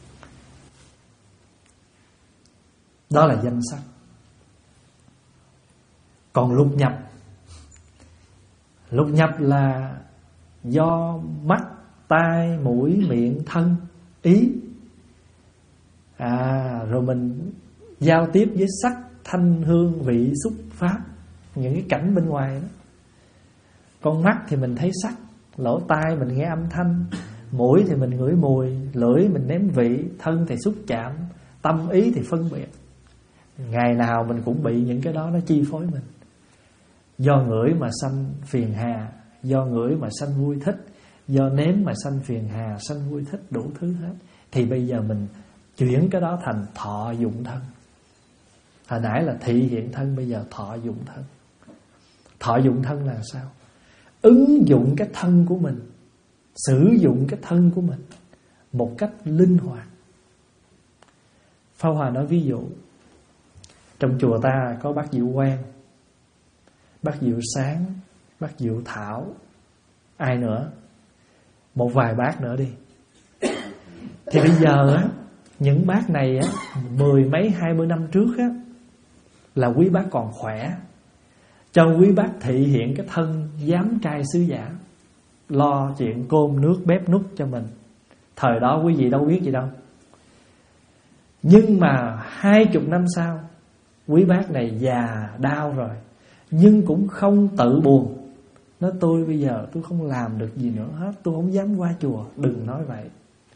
Đó là danh sắc. Còn lục nhập, lục nhập là do mắt, tai, mũi, miệng, thân, ý. À, rồi mình giao tiếp với sắc, thanh, hương, vị, xúc, pháp, những cái cảnh bên ngoài đó. Con mắt thì mình thấy sắc, lỗ tai mình nghe âm thanh, mũi thì mình ngửi mùi, lưỡi mình nếm vị, thân thì xúc chạm, tâm ý thì phân biệt. Ngày nào mình cũng bị những cái đó nó chi phối mình. Do ngửi mà sanh phiền hà, do ngửi mà sanh vui thích, do nếm mà sanh phiền hà, sanh vui thích, đủ thứ hết. Thì bây giờ mình chuyển cái đó thành thọ dụng thân. Hồi nãy là thị hiện thân, bây giờ thọ dụng thân. Thọ dụng thân là sao? Ứng dụng cái thân của mình, sử dụng cái thân của mình một cách linh hoạt. Pháp Hòa nói ví dụ, trong chùa ta có bác Diệu Quang, bác Diệu Sáng, bác Diệu Thảo, ai nữa, một vài bác nữa đi. Thì bây giờ á, những bác này á, mười mấy hai mươi năm trước á, là quý bác còn khỏe, cho quý bác thị hiện cái thân giám cai sứ giả, lo chuyện cơm nước bếp núc cho mình. Thời đó quý vị đâu biết gì đâu. Nhưng mà hai chục năm sau, quý bác này già đau rồi, nhưng cũng không tự buồn. Nói tôi bây giờ tôi không làm được gì nữa hết, tôi không dám qua chùa. Đừng nói vậy.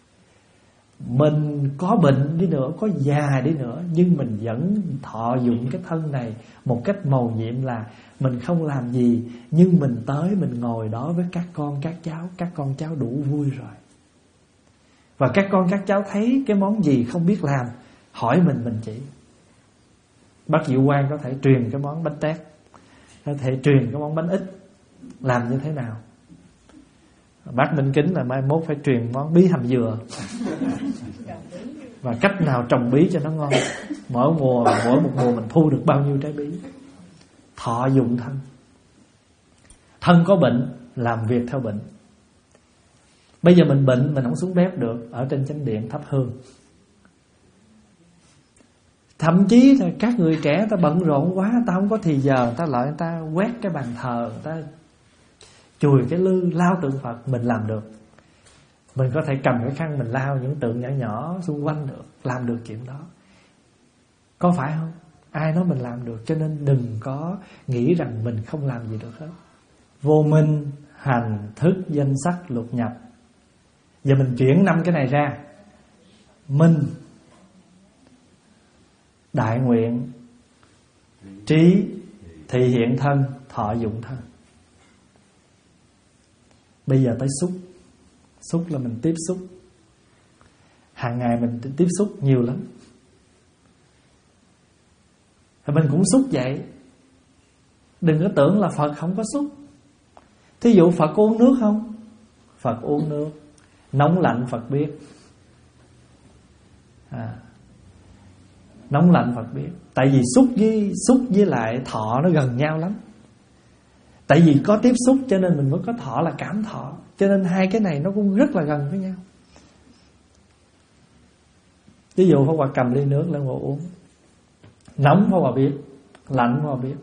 Mình có bệnh đi nữa, có già đi nữa, nhưng mình vẫn thọ dụng cái thân này một cách mầu nhiệm, là mình không làm gì, nhưng mình tới mình ngồi đó với các con các cháu. Các con cháu đủ vui rồi. Và các con các cháu thấy cái món gì không biết làm, hỏi mình, mình chỉ. Bác Diệu Quang có thể truyền cái món bánh tét, có thể truyền cái món bánh ít, làm như thế nào. Bác Minh Kính là mai mốt phải truyền món bí hầm dừa, và cách nào trồng bí cho nó ngon. Mỗi mùa, mỗi một mùa mình thu được bao nhiêu trái bí. Thọ dụng thân. Thân có bệnh, làm việc theo bệnh. Bây giờ mình bệnh, mình không xuống bếp được, ở trên chánh điện thắp hương. Thậm chí là các người trẻ ta bận rộn quá, ta không có thì giờ, ta lại người ta quét cái bàn thờ, người ta chùi cái lư, lao tượng Phật, mình làm được. Mình có thể cầm cái khăn mình lao những tượng nhỏ nhỏ xung quanh được, làm được chuyện đó. Có phải không? Ai nói mình làm được. Cho nên đừng có nghĩ rằng mình không làm gì được hết. Vô minh, hành, thức, danh sắc, lục nhập. Giờ mình chuyển năm cái này ra. Minh, đại nguyện, trí, thị hiện thân, thọ dụng thân. Bây giờ tới xúc. Xúc là mình tiếp xúc. Hàng ngày mình tiếp xúc nhiều lắm. Thì mình cũng xúc vậy. Đừng có tưởng là Phật không có xúc. Thí dụ Phật uống nước không? Phật uống nước. Nóng lạnh Phật biết. à, Nóng lạnh Phật biết. Tại vì xúc với xúc với lại thọ nó gần nhau lắm. Tại vì có tiếp xúc cho nên mình mới có thọ là cảm thọ. Cho nên hai cái này nó cũng rất là gần với nhau. Ví dụ Pháp Hòa cầm ly nước lên ngồi uống. Nóng Pháp Hòa biết, lạnh Pháp Hòa biết.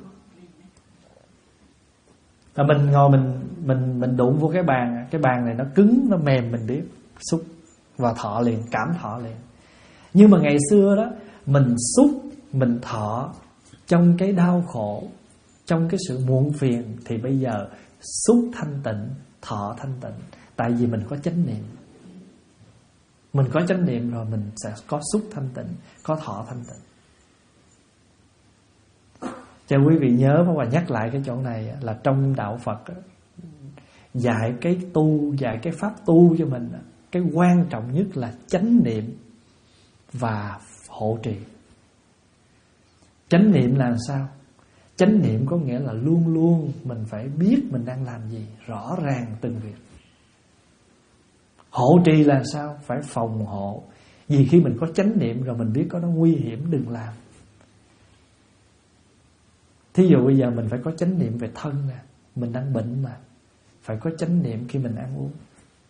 Và mình ngồi mình mình mình đụng vô cái bàn, cái bàn này nó cứng, nó mềm mình biết, xúc và thọ liền, cảm thọ liền. Nhưng mà ngày xưa đó, mình xúc, mình thọ trong cái đau khổ, trong cái sự muộn phiền, thì bây giờ xúc thanh tịnh, thọ thanh tịnh. Tại vì mình có chánh niệm. Mình có chánh niệm rồi mình sẽ có xúc thanh tịnh, có thọ thanh tịnh. Cho quý vị nhớ, Pháp Hòa nhắc lại cái chỗ này là trong đạo Phật dạy cái tu, dạy cái pháp tu cho mình, cái quan trọng nhất là chánh niệm và hộ trì. Chánh niệm là sao? Chánh niệm có nghĩa là luôn luôn mình phải biết mình đang làm gì, rõ ràng từng việc. Hộ trì là sao? Phải phòng hộ. Vì khi mình có chánh niệm rồi mình biết có nó nguy hiểm, đừng làm. Thí dụ bây giờ mình phải có chánh niệm về thân nè. Mình đang bệnh mà, phải có chánh niệm khi mình ăn uống.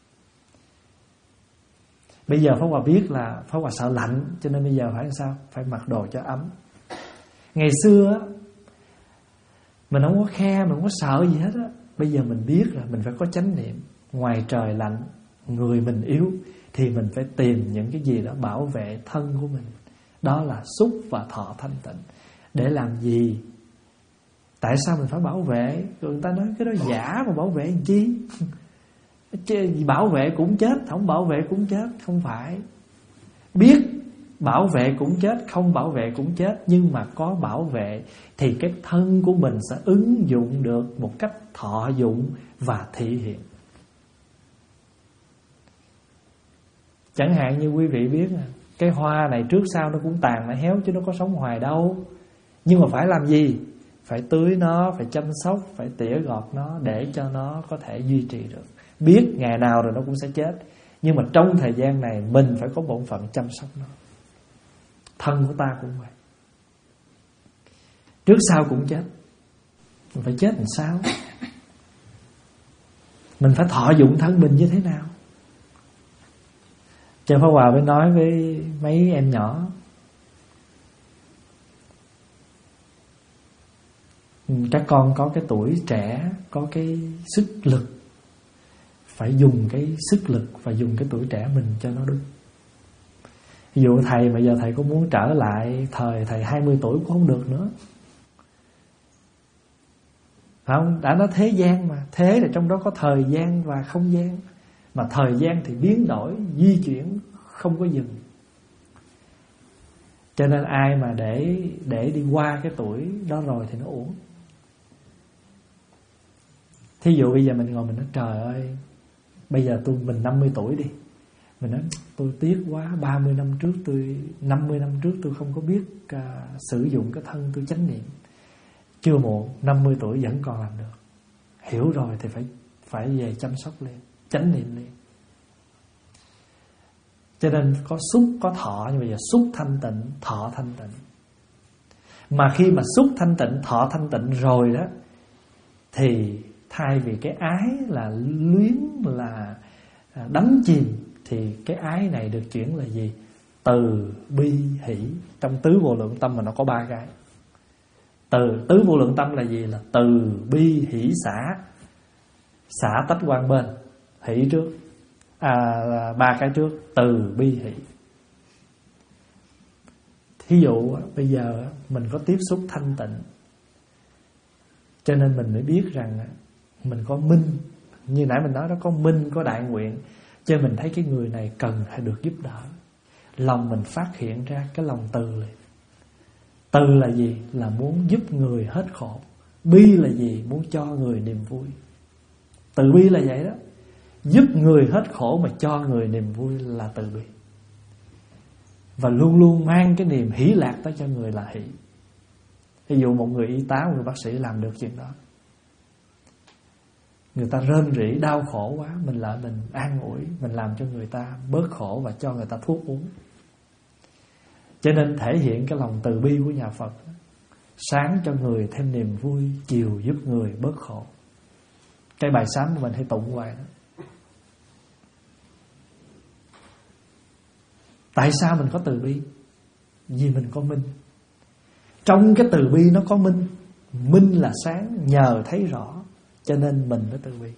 Bây giờ Pháp Hòa biết là Pháp Hòa sợ lạnh, cho nên bây giờ phải làm sao? Phải mặc đồ cho ấm. Ngày xưa mình không có khe, mình không có sợ gì hết á. Bây giờ mình biết là mình phải có chánh niệm. Ngoài trời lạnh, người mình yếu, thì mình phải tìm những cái gì đó bảo vệ thân của mình. Đó là xúc và thọ thanh tịnh. Để làm gì? Tại sao mình phải bảo vệ? Người ta nói cái đó giả mà bảo vệ làm chi? Bảo vệ cũng chết, không bảo vệ cũng chết. Không phải. Biết bảo vệ cũng chết, không bảo vệ cũng chết. Nhưng mà có bảo vệ thì cái thân của mình sẽ ứng dụng được một cách thọ dụng và thị hiện. Chẳng hạn như quý vị biết, cái hoa này trước sau nó cũng tàn, nó héo, chứ nó có sống hoài đâu. Nhưng mà phải làm gì? phải tưới nó, phải chăm sóc, phải tỉa gọt nó để cho nó có thể duy trì được. Biết ngày nào rồi nó cũng sẽ chết, nhưng mà trong thời gian này mình phải có bổn phận chăm sóc nó. Thân của ta cũng vậy, trước sau cũng chết. Mình phải chết làm sao? Mình phải thọ dụng thân mình như thế nào? Cha Pháp Hòa mới nói với mấy em nhỏ, các con có cái tuổi trẻ, có cái sức lực, phải dùng cái sức lực và dùng cái tuổi trẻ mình cho nó đúng. Ví dụ thầy mà giờ thầy có muốn trở lại thời thầy hai mươi tuổi cũng không được nữa, không? Đã nói thế gian mà, thế là trong đó có thời gian và không gian. Mà thời gian thì biến đổi, di chuyển không có dừng. Cho nên ai mà để để đi qua cái tuổi đó rồi thì nó uổng. Thí dụ bây giờ mình ngồi mình nói trời ơi, bây giờ tôi mình năm mươi tuổi đi, mình nói tôi tiếc quá, ba mươi năm trước tôi, năm mươi năm trước tôi không có biết uh, sử dụng cái thân tôi chánh niệm. Chưa muộn, năm mươi tuổi vẫn còn làm được. Hiểu rồi thì phải phải về chăm sóc liền, chánh niệm liền. Cho nên có xúc có thọ, nhưng bây giờ xúc thanh tịnh, thọ thanh tịnh. Mà khi mà xúc thanh tịnh, thọ thanh tịnh rồi đó, thì thay vì cái ái là luyến, là đắm chìm, thì cái ái này được chuyển là gì? Từ bi hỷ. Trong tứ vô lượng tâm mà nó có ba cái. Từ tứ vô lượng tâm là gì? Là từ bi hỷ xả. Xả tách quan bên, hỷ trước. À, ba cái trước, từ bi hỷ. Thí dụ bây giờ mình có tiếp xúc thanh tịnh, cho nên mình mới biết rằng mình có minh. Như nãy mình nói đó, có minh, có đại nguyện. Cho nên mình thấy cái người này cần phải được giúp đỡ, lòng mình phát hiện ra cái lòng từ liền. Từ là gì? Là muốn giúp người hết khổ. Bi là gì? Muốn cho người niềm vui. Từ bi là vậy đó, giúp người hết khổ mà cho người niềm vui là từ bi. Và luôn luôn mang cái niềm hỷ lạc tới cho người là hỷ. Ví dụ một người y tá, một người bác sĩ làm được chuyện đó, người ta rên rỉ đau khổ quá, mình lại mình an ủi, mình làm cho người ta bớt khổ và cho người ta thuốc uống. Cho nên thể hiện cái lòng từ bi của nhà Phật, sáng cho người thêm niềm vui, chiều giúp người bớt khổ. Cái bài sám của mình hay tụng hoài đó. Tại sao mình có từ bi? Vì mình có minh. Trong cái từ bi nó có minh. Minh là sáng, nhờ thấy rõ, cho nên mình mới từ bi.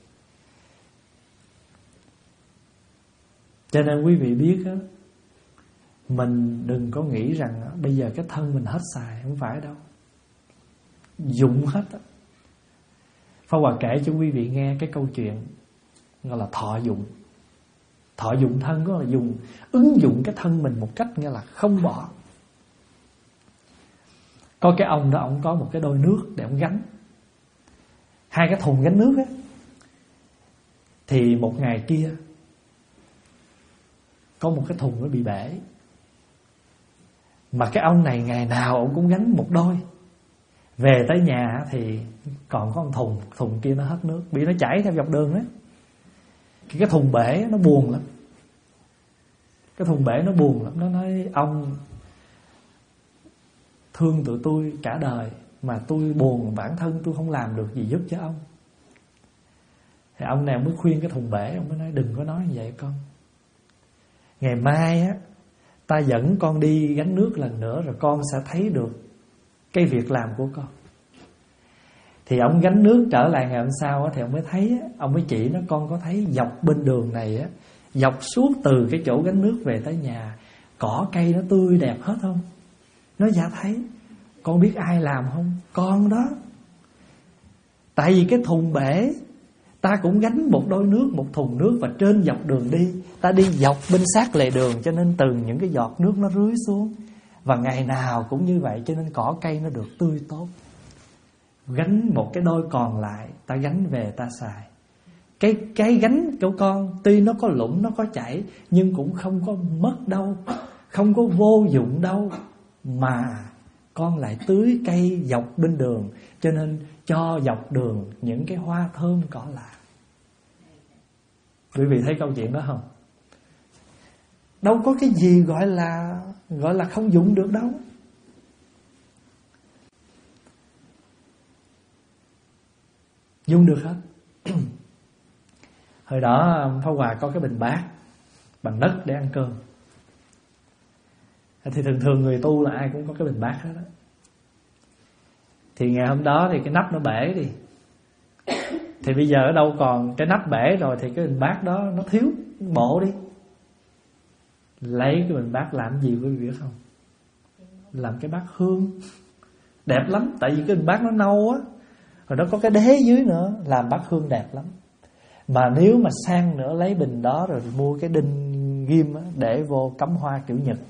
Cho nên quý vị biết đó, mình đừng có nghĩ rằng đó, bây giờ cái thân mình hết xài. Không phải đâu, dụng hết đó. Pháp Hòa kể cho quý vị nghe cái câu chuyện gọi là thọ dụng. Thọ dụng thân có là dùng, ứng dụng cái thân mình một cách nghĩa là không bỏ. Có cái ông đó, ông có một cái đôi nước để ông gánh, hai cái thùng gánh nước á. Thì một ngày kia có một cái thùng nó bị bể, mà cái ông này ngày nào ông cũng gánh một đôi. Về tới nhà thì còn có một thùng, thùng kia nó hết nước, bị nó chảy theo dọc đường đó. Cái thùng bể nó buồn lắm. Cái thùng bể nó buồn lắm. Nó nói ông thương tụi tôi cả đời, mà tôi buồn bản thân tôi không làm được gì giúp cho ông. Thì ông này mới khuyên cái thùng bể, ông mới nói đừng có nói như vậy con. Ngày mai á, ta dẫn con đi gánh nước lần nữa, rồi con sẽ thấy được cái việc làm của con. Thì ông gánh nước trở lại ngày hôm sau á, thì ông mới thấy á, ông mới chỉ nó, con có thấy dọc bên đường này á, dọc suốt từ cái chỗ gánh nước về tới nhà, cỏ cây nó tươi đẹp hết không? Nó dạ thấy. Con biết ai làm không? Con đó. Tại vì cái thùng bể, ta cũng gánh một đôi nước, một thùng nước, và trên dọc đường đi, ta đi dọc bên sát lề đường, cho nên từ những cái giọt nước nó rưới xuống. Và ngày nào cũng như vậy, cho nên cỏ cây nó được tươi tốt. Gánh một cái đôi còn lại, ta gánh về ta xài. Cái cái gánh của con tuy nó có lũng, nó có chảy, nhưng cũng không có mất đâu, không có vô dụng đâu, mà con lại tưới cây dọc bên đường, cho nên cho dọc đường những cái hoa thơm cỏ lạ. Quý vị thấy câu chuyện đó không? Đâu có cái gì gọi là gọi là không dùng được đâu. Dùng được hết. Hồi đó Pháp Hòa có cái bình bát bằng đất để ăn cơm. Thì thường thường người tu là ai cũng có cái bình bát hết đó. Thì ngày hôm đó thì cái nắp nó bể đi. Thì bây giờ ở đâu còn cái nắp bể rồi, thì cái bình bát đó nó thiếu bộ đi. Lấy cái bình bát làm gì quý vị biết không? Làm cái bát hương. Đẹp lắm. Tại vì cái bình bát nó nâu á, rồi nó có cái đế dưới nữa, làm bát hương đẹp lắm. Mà nếu mà sang nữa lấy bình đó rồi mua cái đinh ghim á, để vô cắm hoa kiểu Nhật.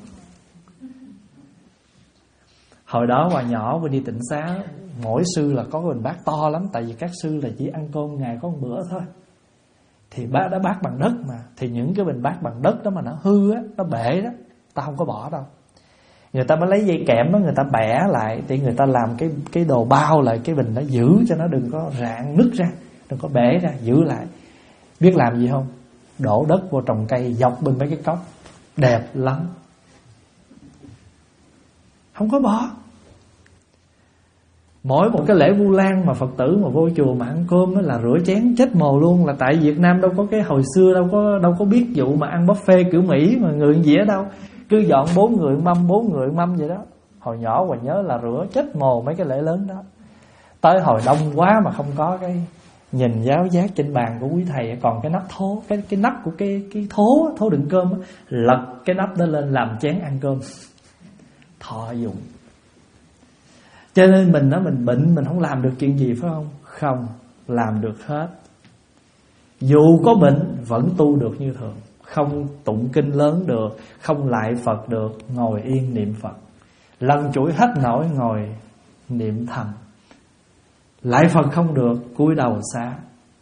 Hồi đó Hòa nhỏ vừa đi Tịnh Xá, mỗi sư là có cái bình bát to lắm. Tại vì các sư là chỉ ăn cơm ngày có một bữa thôi. Thì bát đã bát bằng đất mà. Thì những cái bình bát bằng đất đó mà nó hư á, nó bể đó, ta không có bỏ đâu. Người ta mới lấy dây kẽm đó, người ta bẻ lại, để người ta làm cái cái đồ bao lại cái bình đó, giữ cho nó đừng có rạn nứt ra, đừng có bể ra, giữ lại. Biết làm gì không? Đổ đất vô trồng cây dọc bên mấy cái cốc, đẹp lắm. Không có bỏ. Mỗi một cái lễ Vu Lan mà Phật tử mà vô chùa mà ăn cơm là rửa chén chết mồ luôn. Là tại Việt Nam đâu có cái hồi xưa đâu có đâu có biết vụ mà ăn buffet kiểu Mỹ mà người gì ở đâu. Cứ dọn bốn người mâm, bốn người mâm vậy đó. Hồi nhỏ Hòa nhớ là rửa chết mồ mấy cái lễ lớn đó. Tới hồi đông quá mà không có cái nhìn giáo giác trên bàn của quý thầy, còn cái nắp thố, cái cái nắp của cái cái thố thố đựng cơm đó, lật cái nắp đó lên làm chén ăn cơm. Thọ dụng. Cho nên mình nói mình bệnh mình không làm được chuyện gì phải không? Không, làm được hết. Dù có bệnh vẫn tu được như thường. Không tụng kinh lớn được, không lại Phật được, ngồi yên niệm Phật. Lần chuỗi hết nổi ngồi niệm thầm. Lại Phật không được, cúi đầu xá.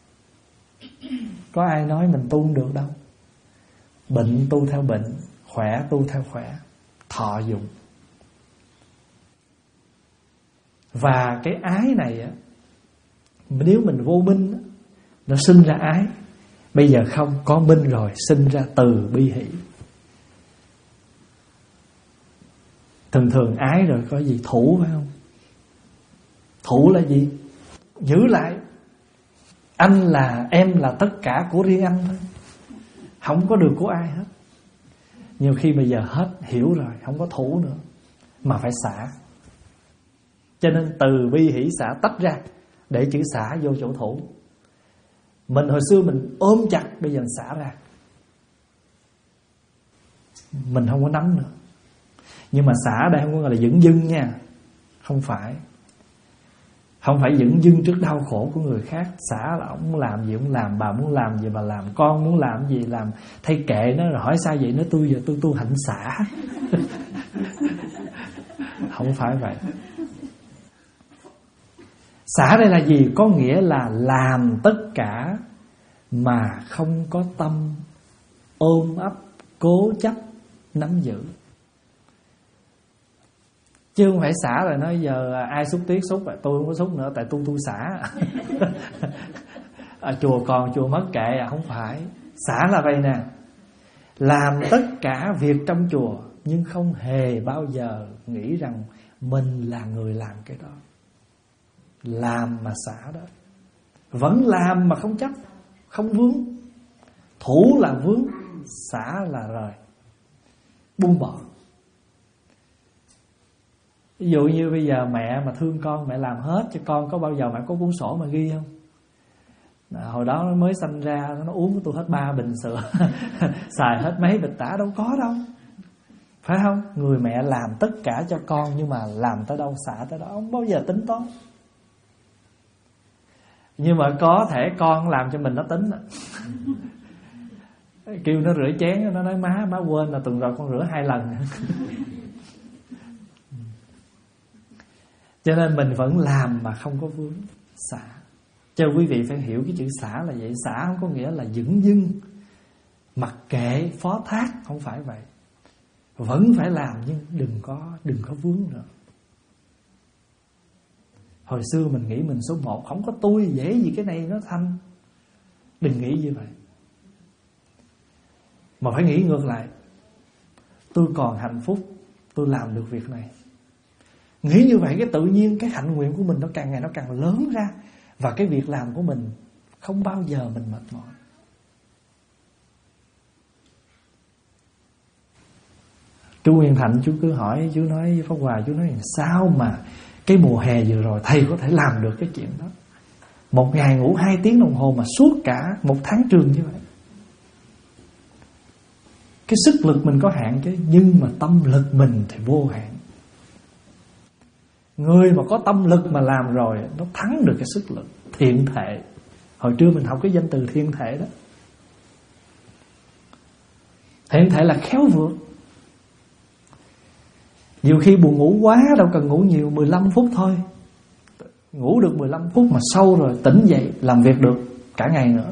Có ai nói mình tu được đâu. Bệnh tu theo bệnh, khỏe tu theo khỏe. Thọ dụng. Và cái ái này á, nếu mình vô minh á, nó sinh ra ái. Bây giờ không, có minh rồi, sinh ra từ bi hỷ. Thường thường ái rồi có gì? Thủ phải không? Thủ là gì? Giữ lại. Anh là, em là tất cả của riêng anh thôi, không có được của ai hết. Nhiều khi bây giờ hết hiểu rồi, không có thủ nữa, mà phải xả. Cho nên từ bi hỷ xả tách ra, để chữ xả vô chỗ thủ. Mình hồi xưa mình ôm chặt, bây giờ mình xả ra. Mình không có nắm nữa. Nhưng mà xả đây không có gọi là dửng dưng nha. Không phải. Không phải dửng dưng trước đau khổ của người khác. Xả là ông muốn làm gì ông làm, bà muốn làm gì bà làm, con muốn làm gì làm. Thay kệ nó, rồi hỏi sao vậy? Nói tôi giờ tôi tu hạnh xả. Không phải vậy. Xả đây là gì? Có nghĩa là làm tất cả mà không có tâm ôm ấp, cố chấp, nắm giữ. Chứ không phải xả rồi nói giờ ai xúc tiết xúc, tôi không có xúc nữa tại tôi tu xả. À, chùa còn chùa mất kệ. À, không phải. Xả là vậy nè, làm tất cả việc trong chùa nhưng không hề bao giờ nghĩ rằng mình là người làm cái đó. Làm mà xả đó. Vẫn làm mà không chấp, không vướng. Thủ là vướng, xả là rời, buông bỏ. Ví dụ như bây giờ mẹ mà thương con, mẹ làm hết cho con, có bao giờ mẹ có cuốn sổ mà ghi không? À, hồi đó nó mới sanh ra, nó uống của tôi hết ba bình sữa, xài hết mấy bịch tả, đâu có đâu. Phải không? Người mẹ làm tất cả cho con, nhưng mà làm tới đâu xả tới đó, không bao giờ tính toán. Nhưng mà có thể con làm cho mình nó tính. Kêu nó rửa chén, nó nói má, má quên là tuần rồi con rửa hai lần. Cho nên mình vẫn làm mà không có vướng. Xả. Cho quý vị phải hiểu cái chữ xả là vậy. Xả không có nghĩa là dửng dưng, mặc kệ, phó thác. Không phải vậy. Vẫn phải làm nhưng đừng có đừng có vướng nữa. Hồi xưa mình nghĩ mình số một, không có tôi, dễ gì cái này nó thành. Đừng nghĩ như vậy, mà phải nghĩ ngược lại. Tôi còn hạnh phúc, tôi làm được việc này. Nghĩ như vậy cái tự nhiên cái hạnh nguyện của mình nó càng ngày nó càng lớn ra. Và cái việc làm của mình không bao giờ mình mệt mỏi. Chú Nguyên Thạnh chú cứ hỏi, chú nói với Pháp Hòa, chú nói sao mà cái mùa hè vừa rồi thầy có thể làm được cái chuyện đó. Một ngày ngủ hai tiếng đồng hồ mà suốt cả một tháng trường như vậy. Cái sức lực mình có hạn chứ, nhưng mà tâm lực mình thì vô hạn. Người mà có tâm lực mà làm rồi, nó thắng được cái sức lực. Thiện thể. Hồi trưa mình học cái danh từ thiện thể đó. Thiện thể là khéo vượt. Nhiều khi buồn ngủ quá, đâu cần ngủ nhiều, mười lăm phút thôi. Ngủ được mười lăm phút mà sâu rồi tỉnh dậy làm việc được cả ngày nữa.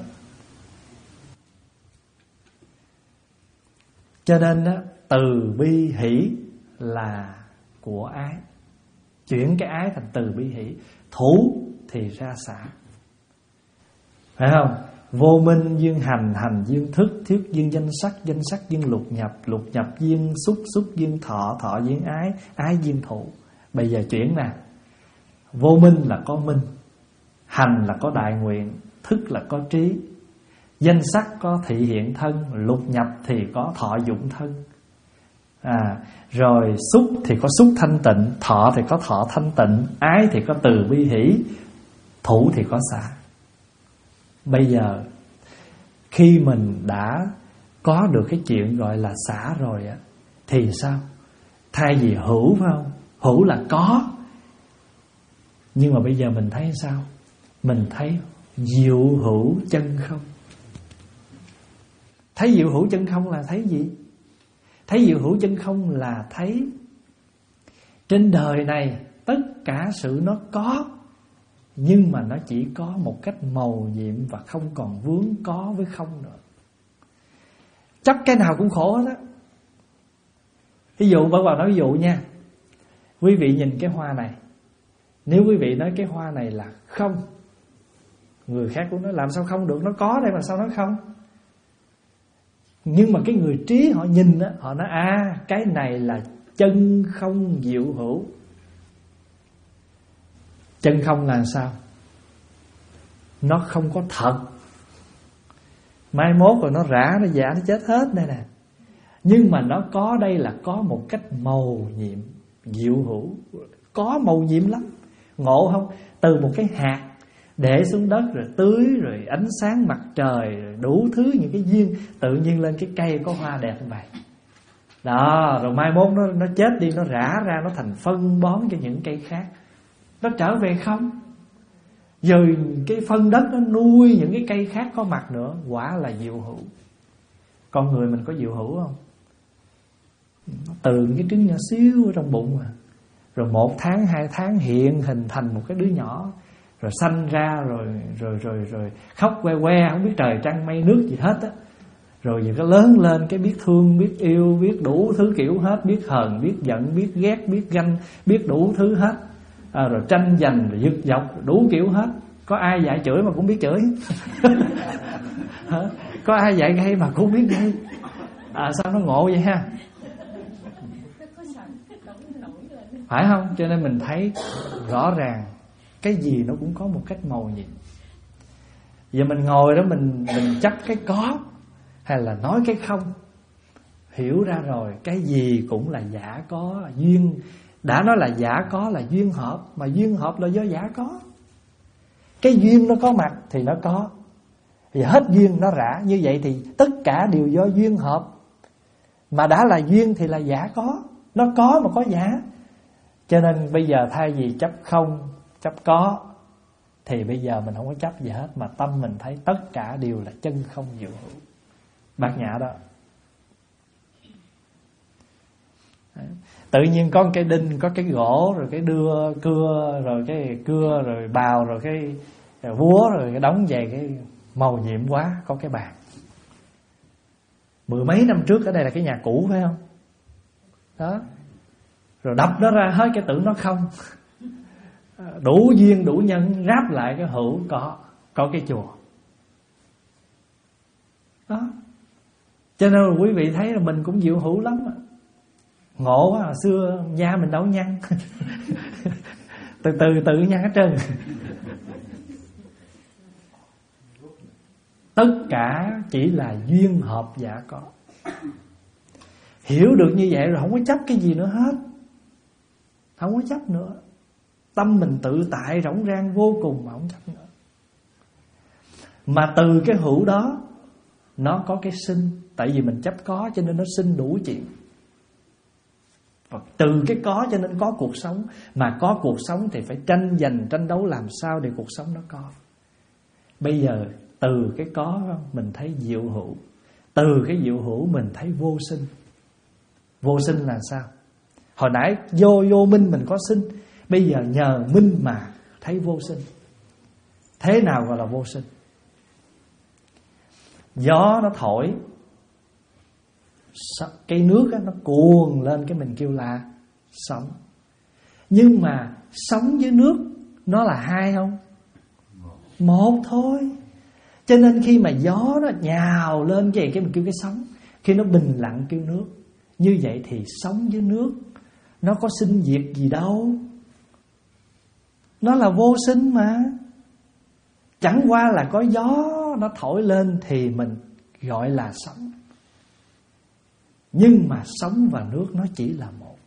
Cho nên đó, từ bi hỷ là của ái. Chuyển cái ái thành từ bi hỷ. Thủ thì ra xả. Phải không? Vô minh duyên hành, hành duyên thức, thức duyên danh sắc, danh sắc duyên lục nhập, lục nhập duyên xúc, xúc duyên thọ, thọ duyên ái, ái duyên thủ. Bây giờ chuyển nè. Vô minh là có minh, hành là có đại nguyện, thức là có trí, danh sắc có thị hiện thân, lục nhập thì có thọ dụng thân. À, rồi xúc thì có xúc thanh tịnh, thọ thì có thọ thanh tịnh, ái thì có từ bi hỷ, thủ thì có xả. Bây giờ khi mình đã có được cái chuyện gọi là xả rồi á, thì sao? Thay vì hữu, phải không? Hữu là có. Nhưng mà bây giờ mình thấy sao? Mình thấy diệu hữu chân không. Thấy diệu hữu chân không là thấy gì? Thấy diệu hữu chân không là thấy trên đời này tất cả sự nó có, nhưng mà nó chỉ có một cách màu nhiệm và không còn vướng có với không nữa. Chấp cái nào cũng khổ hết á. Ví dụ, bác vào nói ví dụ nha. Quý vị nhìn cái hoa này, nếu quý vị nói cái hoa này là không, người khác cũng nói làm sao không được, nó có đây mà sao nó không. Nhưng mà cái người trí họ nhìn á, họ nói à, cái này là chân không diệu hữu. Chân không là sao? Nó không có thật. Mai mốt rồi nó rã, nó giả, nó chết hết đây nè. Nhưng mà nó có đây là có một cách màu nhiệm, diệu hữu. Có màu nhiệm lắm. Ngộ không? Từ một cái hạt để xuống đất rồi tưới, rồi ánh sáng mặt trời, rồi đủ thứ những cái duyên, tự nhiên lên cái cây có hoa đẹp như vậy. Đó, rồi mai mốt nó, nó chết đi, nó rã ra, nó thành phân bón cho những cây khác. Nó trở về không. Rồi cái phân đất nó nuôi những cái cây khác có mặt nữa. Quả là diệu hữu. Con người mình có diệu hữu không? Nó từ cái trứng nhỏ xíu ở trong bụng mà, rồi một tháng, hai tháng hiện hình thành một cái đứa nhỏ, rồi sanh ra, rồi rồi rồi rồi khóc que que, không biết trời trăng mây nước gì hết á. Rồi giờ cái lớn lên cái biết thương, biết yêu, biết đủ thứ kiểu hết, biết hờn, biết giận, biết ghét, biết ganh, biết đủ thứ hết. À, rồi tranh giành, rồi giật dọc, đủ kiểu hết. Có ai dạy chửi mà cũng biết chửi. Có ai dạy gây mà cũng biết gây. À, sao nó ngộ vậy ha? Phải không? Cho nên mình thấy rõ ràng cái gì nó cũng có một cách màu nhiệm. Giờ mình ngồi đó mình mình chấp cái có hay là nói cái không, hiểu ra rồi cái gì cũng là giả có, duyên. Đã nói là giả có là duyên hợp, mà duyên hợp là do giả có. Cái duyên nó có mặt thì nó có, giờ hết duyên nó rã. Như vậy thì tất cả đều do duyên hợp. Mà đã là duyên thì là giả có. Nó có mà có giả. Cho nên bây giờ thay vì chấp không, chấp có, thì bây giờ mình không có chấp gì hết, mà tâm mình thấy tất cả đều là chân không diệu hữu. Bát nhã đó. Đấy. Tự nhiên có cái đinh, có cái gỗ, rồi cái đưa cưa, rồi cái cưa, rồi bào, rồi cái rồi búa, rồi cái đóng về cái màu nhiệm quá. Có cái bàn mười mấy năm trước, ở đây là cái nhà cũ phải không? Đó. Rồi đập nó ra hết cái tưởng nó không. đủ duyên đủ nhân ráp lại cái hữu có có cái chùa đó. Cho nên là quý vị thấy là mình cũng diệu hữu lắm. Ngộ quá, hồi xưa da mình đâu nhăn từ từ tự nhăn hết trơn. Tất cả chỉ là duyên hợp dạ có. Hiểu được như vậy rồi không có chấp cái gì nữa hết. Không có chấp nữa. Tâm mình tự tại rỗng rang vô cùng mà không chấp nữa. Mà từ cái hữu đó nó có cái sinh. Tại vì mình chấp có cho nên nó sinh đủ chuyện. Và từ cái có cho nên có cuộc sống. Mà có cuộc sống thì phải tranh giành, tranh đấu làm sao để cuộc sống nó có. Bây giờ từ cái có mình thấy diệu hữu. Từ cái diệu hữu mình thấy vô sinh. Vô sinh là sao? Hồi nãy vô vô minh mình có sinh. Bây giờ nhờ minh mà thấy vô sinh. Thế nào gọi là vô sinh? Gió nó thổi, cây nước đó, nó cuồn lên cái mình kêu là sóng. Nhưng mà sóng với nước nó là hai không? Một thôi. Cho nên khi mà gió nó nhào lên cái cái mình kêu cái sóng. Khi nó bình lặng kêu nước. Như vậy thì sóng với nước nó có sinh diệt gì đâu. Nó là vô sinh mà. Chẳng qua là có gió nó thổi lên thì mình gọi là sóng. Nhưng mà sóng và nước nó chỉ là một.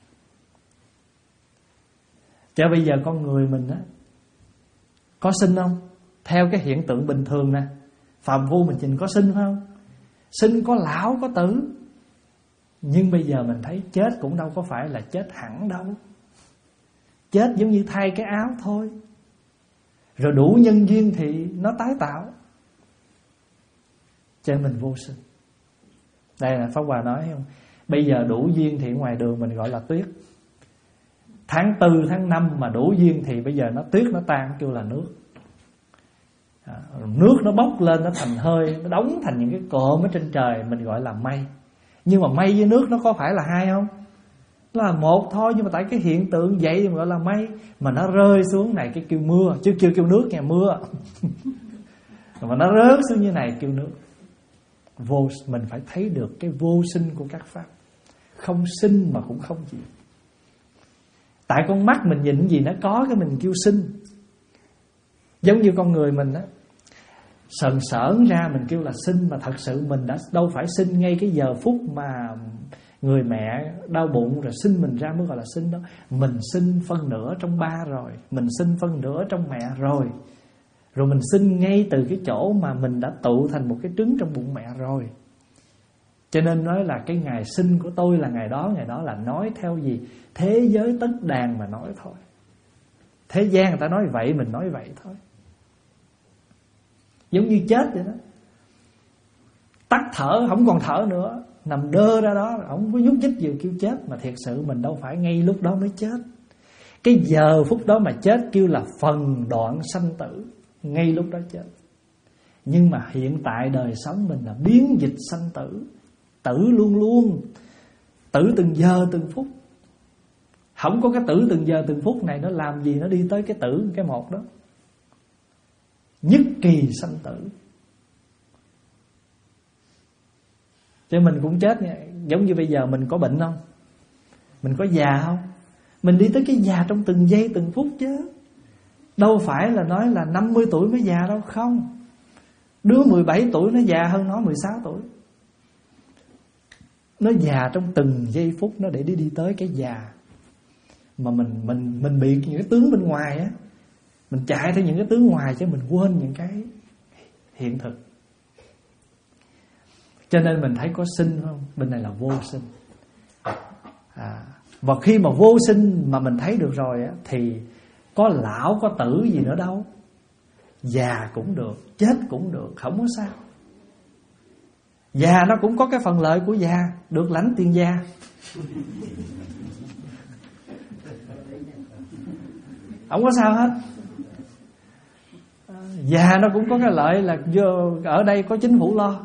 Cho bây giờ con người mình á, có sinh không? Theo cái hiện tượng bình thường nè, phàm phu mình nhìn có sinh phải không? Sinh có lão có tử. Nhưng bây giờ mình thấy chết cũng đâu có phải là chết hẳn đâu. Chết giống như thay cái áo thôi. Rồi đủ nhân duyên thì nó tái tạo. Cho nên mình vô sinh. Đây là Pháp Hòa nói không? Bây giờ đủ duyên thì ngoài đường mình gọi là tuyết. Tháng tư, tháng năm mà đủ duyên thì bây giờ nó tuyết nó tan kêu là nước. À, nước nó bốc lên nó thành hơi, nó đóng thành những cái cộm ở trên trời, mình gọi là mây. Nhưng mà mây với nước nó có phải là hai không? Nó là một thôi, nhưng mà tại cái hiện tượng vậy thì gọi là mây. Mà nó rơi xuống này cái kêu mưa, chứ chưa kêu nước nha, mưa. Mà nó rớt xuống như này kêu nước. Vô, mình phải thấy được cái vô sinh của các pháp. Không sinh mà cũng không diệt. Tại con mắt mình nhìn gì nó có cái mình kêu sinh. Giống như con người mình á, sờn sởn ra mình kêu là sinh. Mà thật sự mình đã đâu phải sinh ngay cái giờ phút mà người mẹ đau bụng rồi sinh mình ra mới gọi là sinh đó. Mình sinh phân nửa trong ba rồi, mình sinh phân nửa trong mẹ rồi. Rồi mình sinh ngay từ cái chỗ mà mình đã tụ thành một cái trứng trong bụng mẹ rồi. Cho nên nói là cái ngày sinh của tôi là ngày đó. Ngày đó là nói theo gì? Thế giới tất đàn mà nói thôi. Thế gian người ta nói vậy, mình nói vậy thôi. Giống như chết vậy đó. Tắt thở, không còn thở nữa, nằm đơ ra đó, không có nhúc nhích gì kêu chết. Mà thiệt sự mình đâu phải ngay lúc đó mới chết. Cái giờ phút đó mà chết kêu là phần đoạn sanh tử. Ngay lúc đó chết. Nhưng mà hiện tại đời sống mình là biến dịch sanh tử. Tử luôn luôn. Tử từng giờ từng phút. Không có cái tử từng giờ từng phút này nó làm gì nó đi tới cái tử cái một đó. Nhất kỳ sanh tử. Cho mình cũng chết nha. Giống như bây giờ mình có bệnh không? Mình có già không? Mình đi tới cái già trong từng giây từng phút chứ. Đâu phải là nói là năm mươi tuổi mới già đâu. Không. Đứa mười bảy tuổi nó già hơn nó mười sáu tuổi. Nó già trong từng giây phút nó để đi đi tới cái già. Mà mình mình mình bị những cái tướng bên ngoài á, mình chạy theo những cái tướng ngoài chứ mình quên những cái hiện thực. Cho nên mình thấy có sinh không? Bên này là vô sinh. À, và khi mà vô sinh mà mình thấy được rồi á, thì có lão có tử gì nữa đâu. Già cũng được, chết cũng được, không có sao. Già nó cũng có cái phần lợi của già, được lãnh tiền già. Không có sao hết. Già nó cũng có cái lợi là ở đây có chính phủ lo.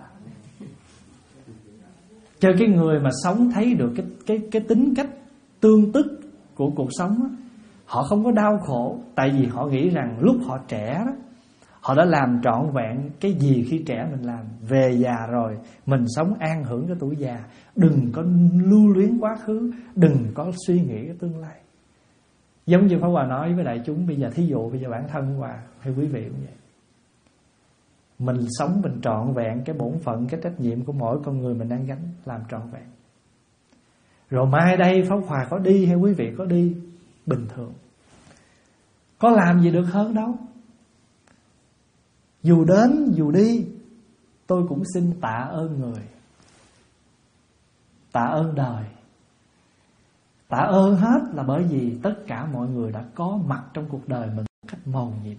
Cho cái người mà sống thấy được cái cái cái tính cách tương tức của cuộc sống á, Họ không có đau khổ, tại vì họ nghĩ rằng lúc họ trẻ đó, họ đã làm trọn vẹn cái gì khi trẻ mình làm. Về già rồi mình sống an hưởng cái tuổi già. Đừng có lưu luyến quá khứ, đừng có suy nghĩ cái tương lai. Giống như Pháp Hòa nói với đại chúng bây giờ, thí dụ bây giờ bản thân Hòa hay quý vị cũng vậy. Mình sống mình trọn vẹn cái bổn phận, cái trách nhiệm của mỗi con người mình đang gánh, làm trọn vẹn. Rồi mai đây Pháp Hòa có đi hay quý vị có đi, bình thường, có làm gì được hơn đâu. Dù đến dù đi, tôi cũng xin tạ ơn người, tạ ơn đời. Tạ ơn hết là bởi vì tất cả mọi người đã có mặt trong cuộc đời mình một cách mầu nhiệm.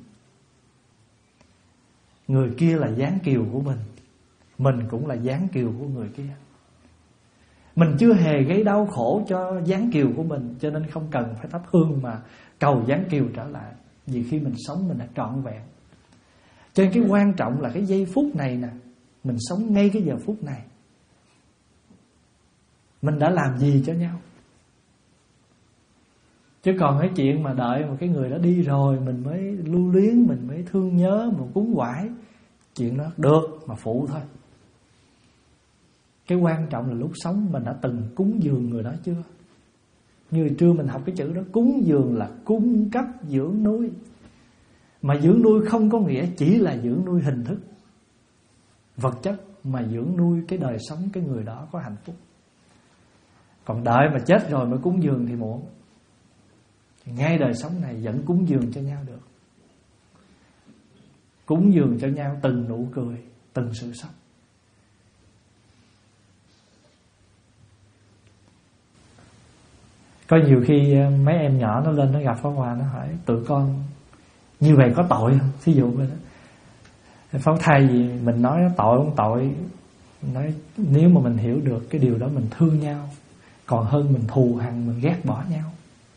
Người kia là giáng kiều của mình, mình cũng là giáng kiều của người kia. Mình chưa hề gây đau khổ cho giáng kiều của mình, cho nên không cần phải thắp hương mà cầu giáng kiều trở lại. Vì khi mình sống mình đã trọn vẹn. Cho nên cái quan trọng là cái giây phút này nè, mình sống ngay cái giờ phút này, mình đã làm gì cho nhau. Chứ còn cái chuyện mà đợi mà cái người đã đi rồi mình mới lưu luyến, mình mới thương nhớ, mình cúng quải, chuyện đó được mà phụ thôi. Cái quan trọng là lúc sống mình đã từng cúng dường người đó chưa. Như trưa mình học cái chữ đó, cúng dường là cung cấp dưỡng nuôi. Mà dưỡng nuôi không có nghĩa chỉ là dưỡng nuôi hình thức vật chất, mà dưỡng nuôi cái đời sống cái người đó có hạnh phúc. Còn đợi mà chết rồi mới cúng dường thì muộn. Ngay đời sống này vẫn cúng dường cho nhau được. Cúng dường cho nhau từng nụ cười, từng sự sống. Có nhiều khi mấy em nhỏ nó lên nó gặp Pháp Hòa, nó hỏi tụi con như vậy có tội không? Thí dụ vậy đó. Pháp thay vì mình nói tội không tội, nói nếu mà mình hiểu được cái điều đó mình thương nhau, còn hơn mình thù hằn, mình ghét bỏ nhau.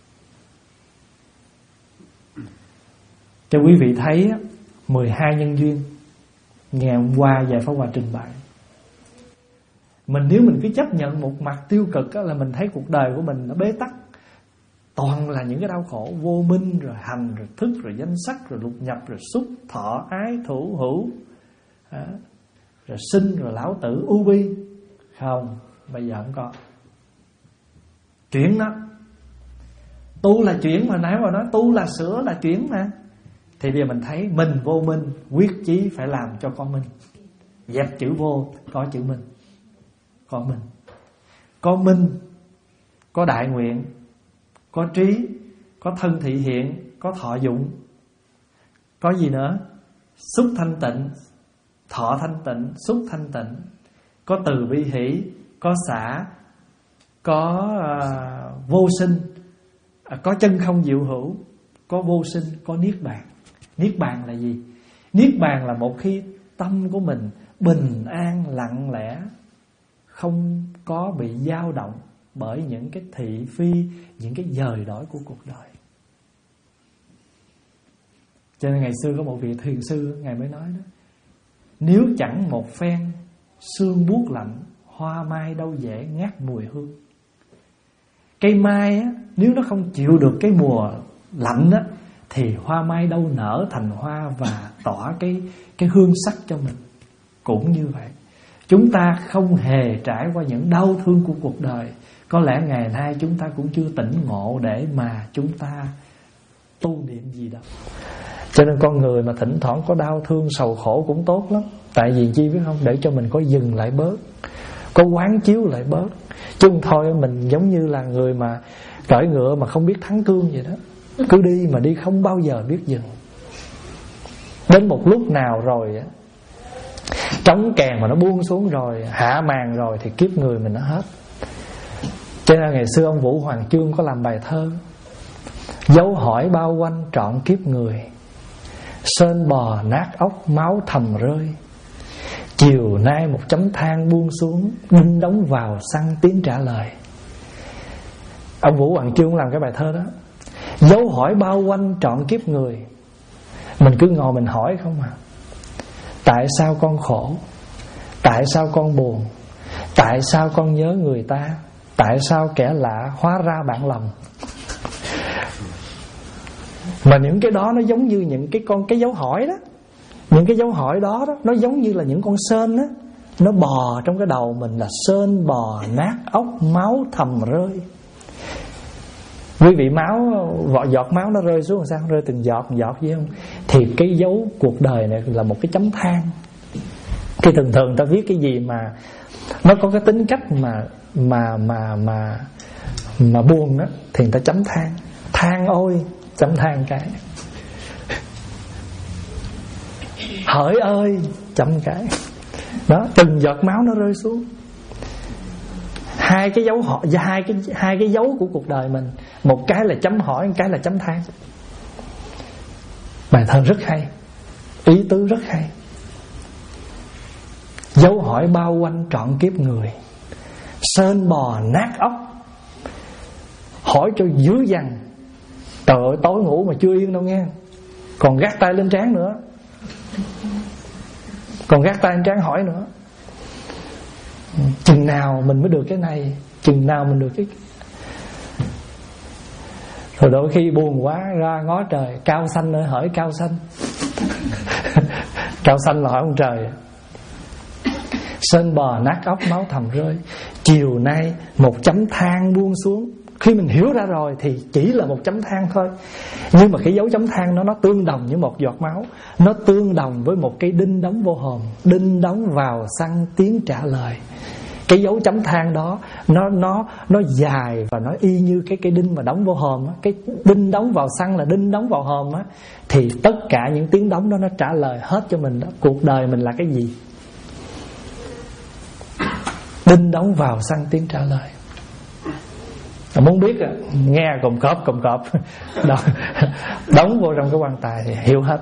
Cho quý vị thấy mười hai nhân duyên ngày hôm qua Dạy Pháp Hòa trình bày. Mình nếu mình cứ chấp nhận một mặt tiêu cực là mình thấy cuộc đời của mình nó bế tắc, toàn là những cái đau khổ vô minh, rồi hành, rồi thức, rồi danh sắc, rồi lục nhập, rồi xúc, thọ, ái, thủ, hữu, rồi sinh, rồi lão tử, u bi. Không, bây giờ không có. Chuyển đó, tu là chuyển mà, nãy mà nói tu là sửa là chuyển mà. Thì bây giờ mình thấy mình vô minh, quyết chí phải làm cho có minh. Dẹp chữ vô, có chữ minh. Có minh, có minh, có đại nguyện, có trí, có thân thị hiện, có thọ dụng. Có gì nữa? Xúc thanh tịnh, thọ thanh tịnh, xúc thanh tịnh. Có từ bi hỷ, có xả, có uh, vô sinh, uh, có chân không diệu hữu, có vô sinh, có niết bàn. Niết bàn là gì? Niết bàn là một khi tâm của mình bình an, lặng lẽ, không có bị dao động bởi những cái thị phi, những cái dời đổi của cuộc đời. Cho nên ngày xưa có một vị thiền sư, Ngài mới nói đó: nếu chẳng một phen sương buốt lạnh, hoa mai đâu dễ ngát mùi hương. Cây mai á, nếu nó không chịu được cái mùa lạnh á, thì hoa mai đâu nở thành hoa và tỏa cái, cái hương sắc cho mình. Cũng như vậy, chúng ta không hề trải qua những đau thương của cuộc đời. Có lẽ ngày nay chúng ta cũng chưa tỉnh ngộ để mà chúng ta tu niệm gì đâu. Cho nên con người mà thỉnh thoảng có đau thương sầu khổ cũng tốt lắm. Tại vì chi biết không? Để cho mình có dừng lại bớt, có quán chiếu lại bớt. Chứ không thôi mình giống như là người mà cởi ngựa mà không biết thắng cương vậy đó. Cứ đi mà đi không bao giờ biết dừng. Đến một lúc nào rồi á, trống kèn mà nó buông xuống rồi, hạ màn rồi thì kiếp người mình nó hết. Cho nên ngày xưa ông Vũ Hoàng Chương có làm bài thơ: dấu hỏi bao quanh trọn kiếp người, sơn bò nát óc máu thầm rơi. Chiều nay một chấm than buông xuống, đinh đóng vào xăng tiếng trả lời. Ông Vũ Hoàng Chương làm cái bài thơ đó. Dấu hỏi bao quanh trọn kiếp người, mình cứ ngồi mình hỏi không à. Tại sao con khổ? Tại sao con buồn? Tại sao con nhớ người ta? Tại sao kẻ lạ hóa ra bạn lòng? Mà những cái đó nó giống như những cái con cái dấu hỏi đó. Những cái dấu hỏi đó, đó nó giống như là những con sên đó, nó bò trong cái đầu mình, là sên bò nát óc, máu thầm rơi. Quý vị, máu, vỏ giọt máu nó rơi xuống làm sao? Rơi từng giọt, từng giọt, phải không? Thì cái dấu cuộc đời này là một cái chấm than. Thì thường thường ta viết cái gì mà nó có cái tính cách mà mà mà mà mà buồn đó, thì người ta chấm than. Than ôi, chấm than cái. Hỡi ơi, chấm cái. Đó, từng giọt máu nó rơi xuống. Hai cái dấu hỏi, hai cái hai cái dấu của cuộc đời mình, một cái là chấm hỏi, một cái là chấm than. Bài thơ rất hay, ý tứ rất hay. Dấu hỏi bao quanh trọn kiếp người, sên bò nát óc, hỏi cho dữ dằn. Trời ơi, tối ngủ mà chưa yên đâu nghe, còn gác tay lên trán nữa, còn gác tay lên trán hỏi nữa. Chừng nào mình mới được cái này, chừng nào mình được cái. Rồi đôi khi buồn quá ra ngó trời, cao xanh ơi hỏi cao xanh. Cao xanh là hỏi ông trời. Sên bò nát óc, máu thầm rơi, chiều nay một chấm than buông xuống. Khi mình hiểu ra rồi thì chỉ là một chấm than thôi. Nhưng mà cái dấu chấm than nó nó tương đồng với một giọt máu, nó tương đồng với một cái đinh đóng vô hồn. Đinh đóng vào xăng tiếng trả lời. Cái dấu chấm than đó nó nó nó dài và nó y như cái cái đinh mà đóng vô hòm á. Cái đinh đóng vào xăng là đinh đóng vào hòm á. Thì tất cả những tiếng đóng đó nó trả lời hết cho mình đó. Cuộc đời mình là cái gì? Đinh đóng vào xăng tiếng trả lời. Muốn biết à, nghe cộm cọp cộm cọp đóng vô trong cái quan tài thì hiểu hết.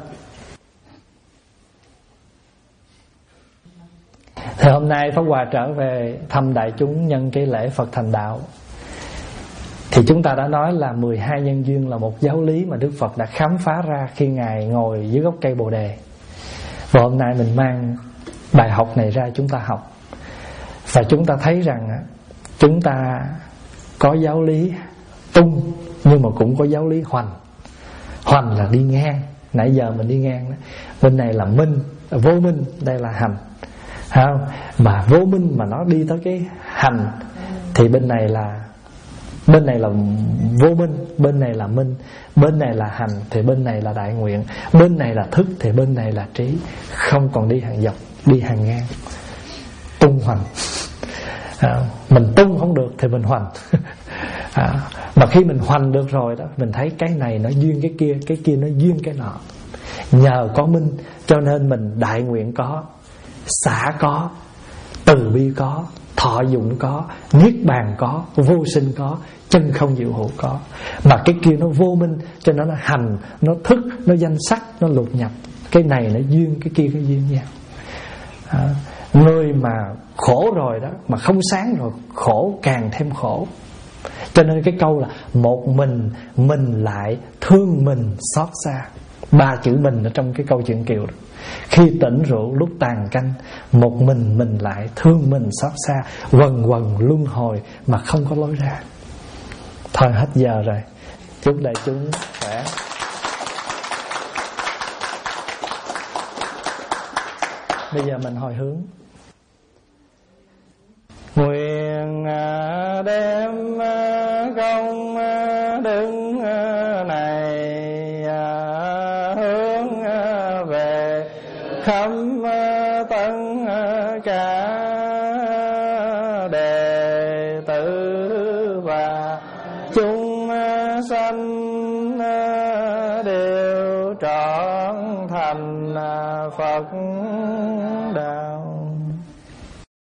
Thì hôm nay Pháp Hòa trở về thăm đại chúng nhân cái lễ Phật thành đạo. Thì chúng ta đã nói là mười hai nhân duyên là một giáo lý mà Đức Phật đã khám phá ra khi Ngài ngồi dưới gốc cây Bồ Đề. Và hôm nay mình mang bài học này ra chúng ta học. Và chúng ta thấy rằng chúng ta có giáo lý tung, nhưng mà cũng có giáo lý hoành. Hoành là đi ngang, nãy giờ mình đi ngang đó. Bên này là minh, vô minh, đây là hành, không? Mà vô minh mà nó đi tới cái hành thì bên này là bên này là vô minh, bên này là minh. Bên này là hành thì bên này là đại nguyện. Bên này là thức thì bên này là trí. Không còn đi hàng dọc, đi hàng ngang. Tung hoành. À, mình tung không được thì mình hoành. À, mà khi mình hoành được rồi đó, mình thấy cái này nó duyên cái kia, cái kia nó duyên cái nọ. Nhờ có minh cho nên mình đại nguyện có, xả có, từ bi có, thọ dụng có, niết bàn có, vô sinh có, chân không diệu hữu có. Mà cái kia nó vô minh cho nên nó hành, nó thức, nó danh sắc, nó lục nhập. Cái này nó duyên, cái kia nó duyên nhau. À, người mà khổ rồi đó, mà không sáng rồi, khổ càng thêm khổ. Cho nên cái câu là một mình mình lại thương mình xót xa. Ba chữ mình ở trong cái câu chuyện Kiều đó. Khi tỉnh rượu lúc tàn canh, một mình mình lại thương mình xót xa, quần quần luân hồi mà không có lối ra. Thôi hết giờ rồi, chúc đại chúng khỏe. Bây giờ mình hồi hướng. Nguyện đem công đức này hướng về khắp tất cả đệ tử và chúng sanh đều trọn thành Phật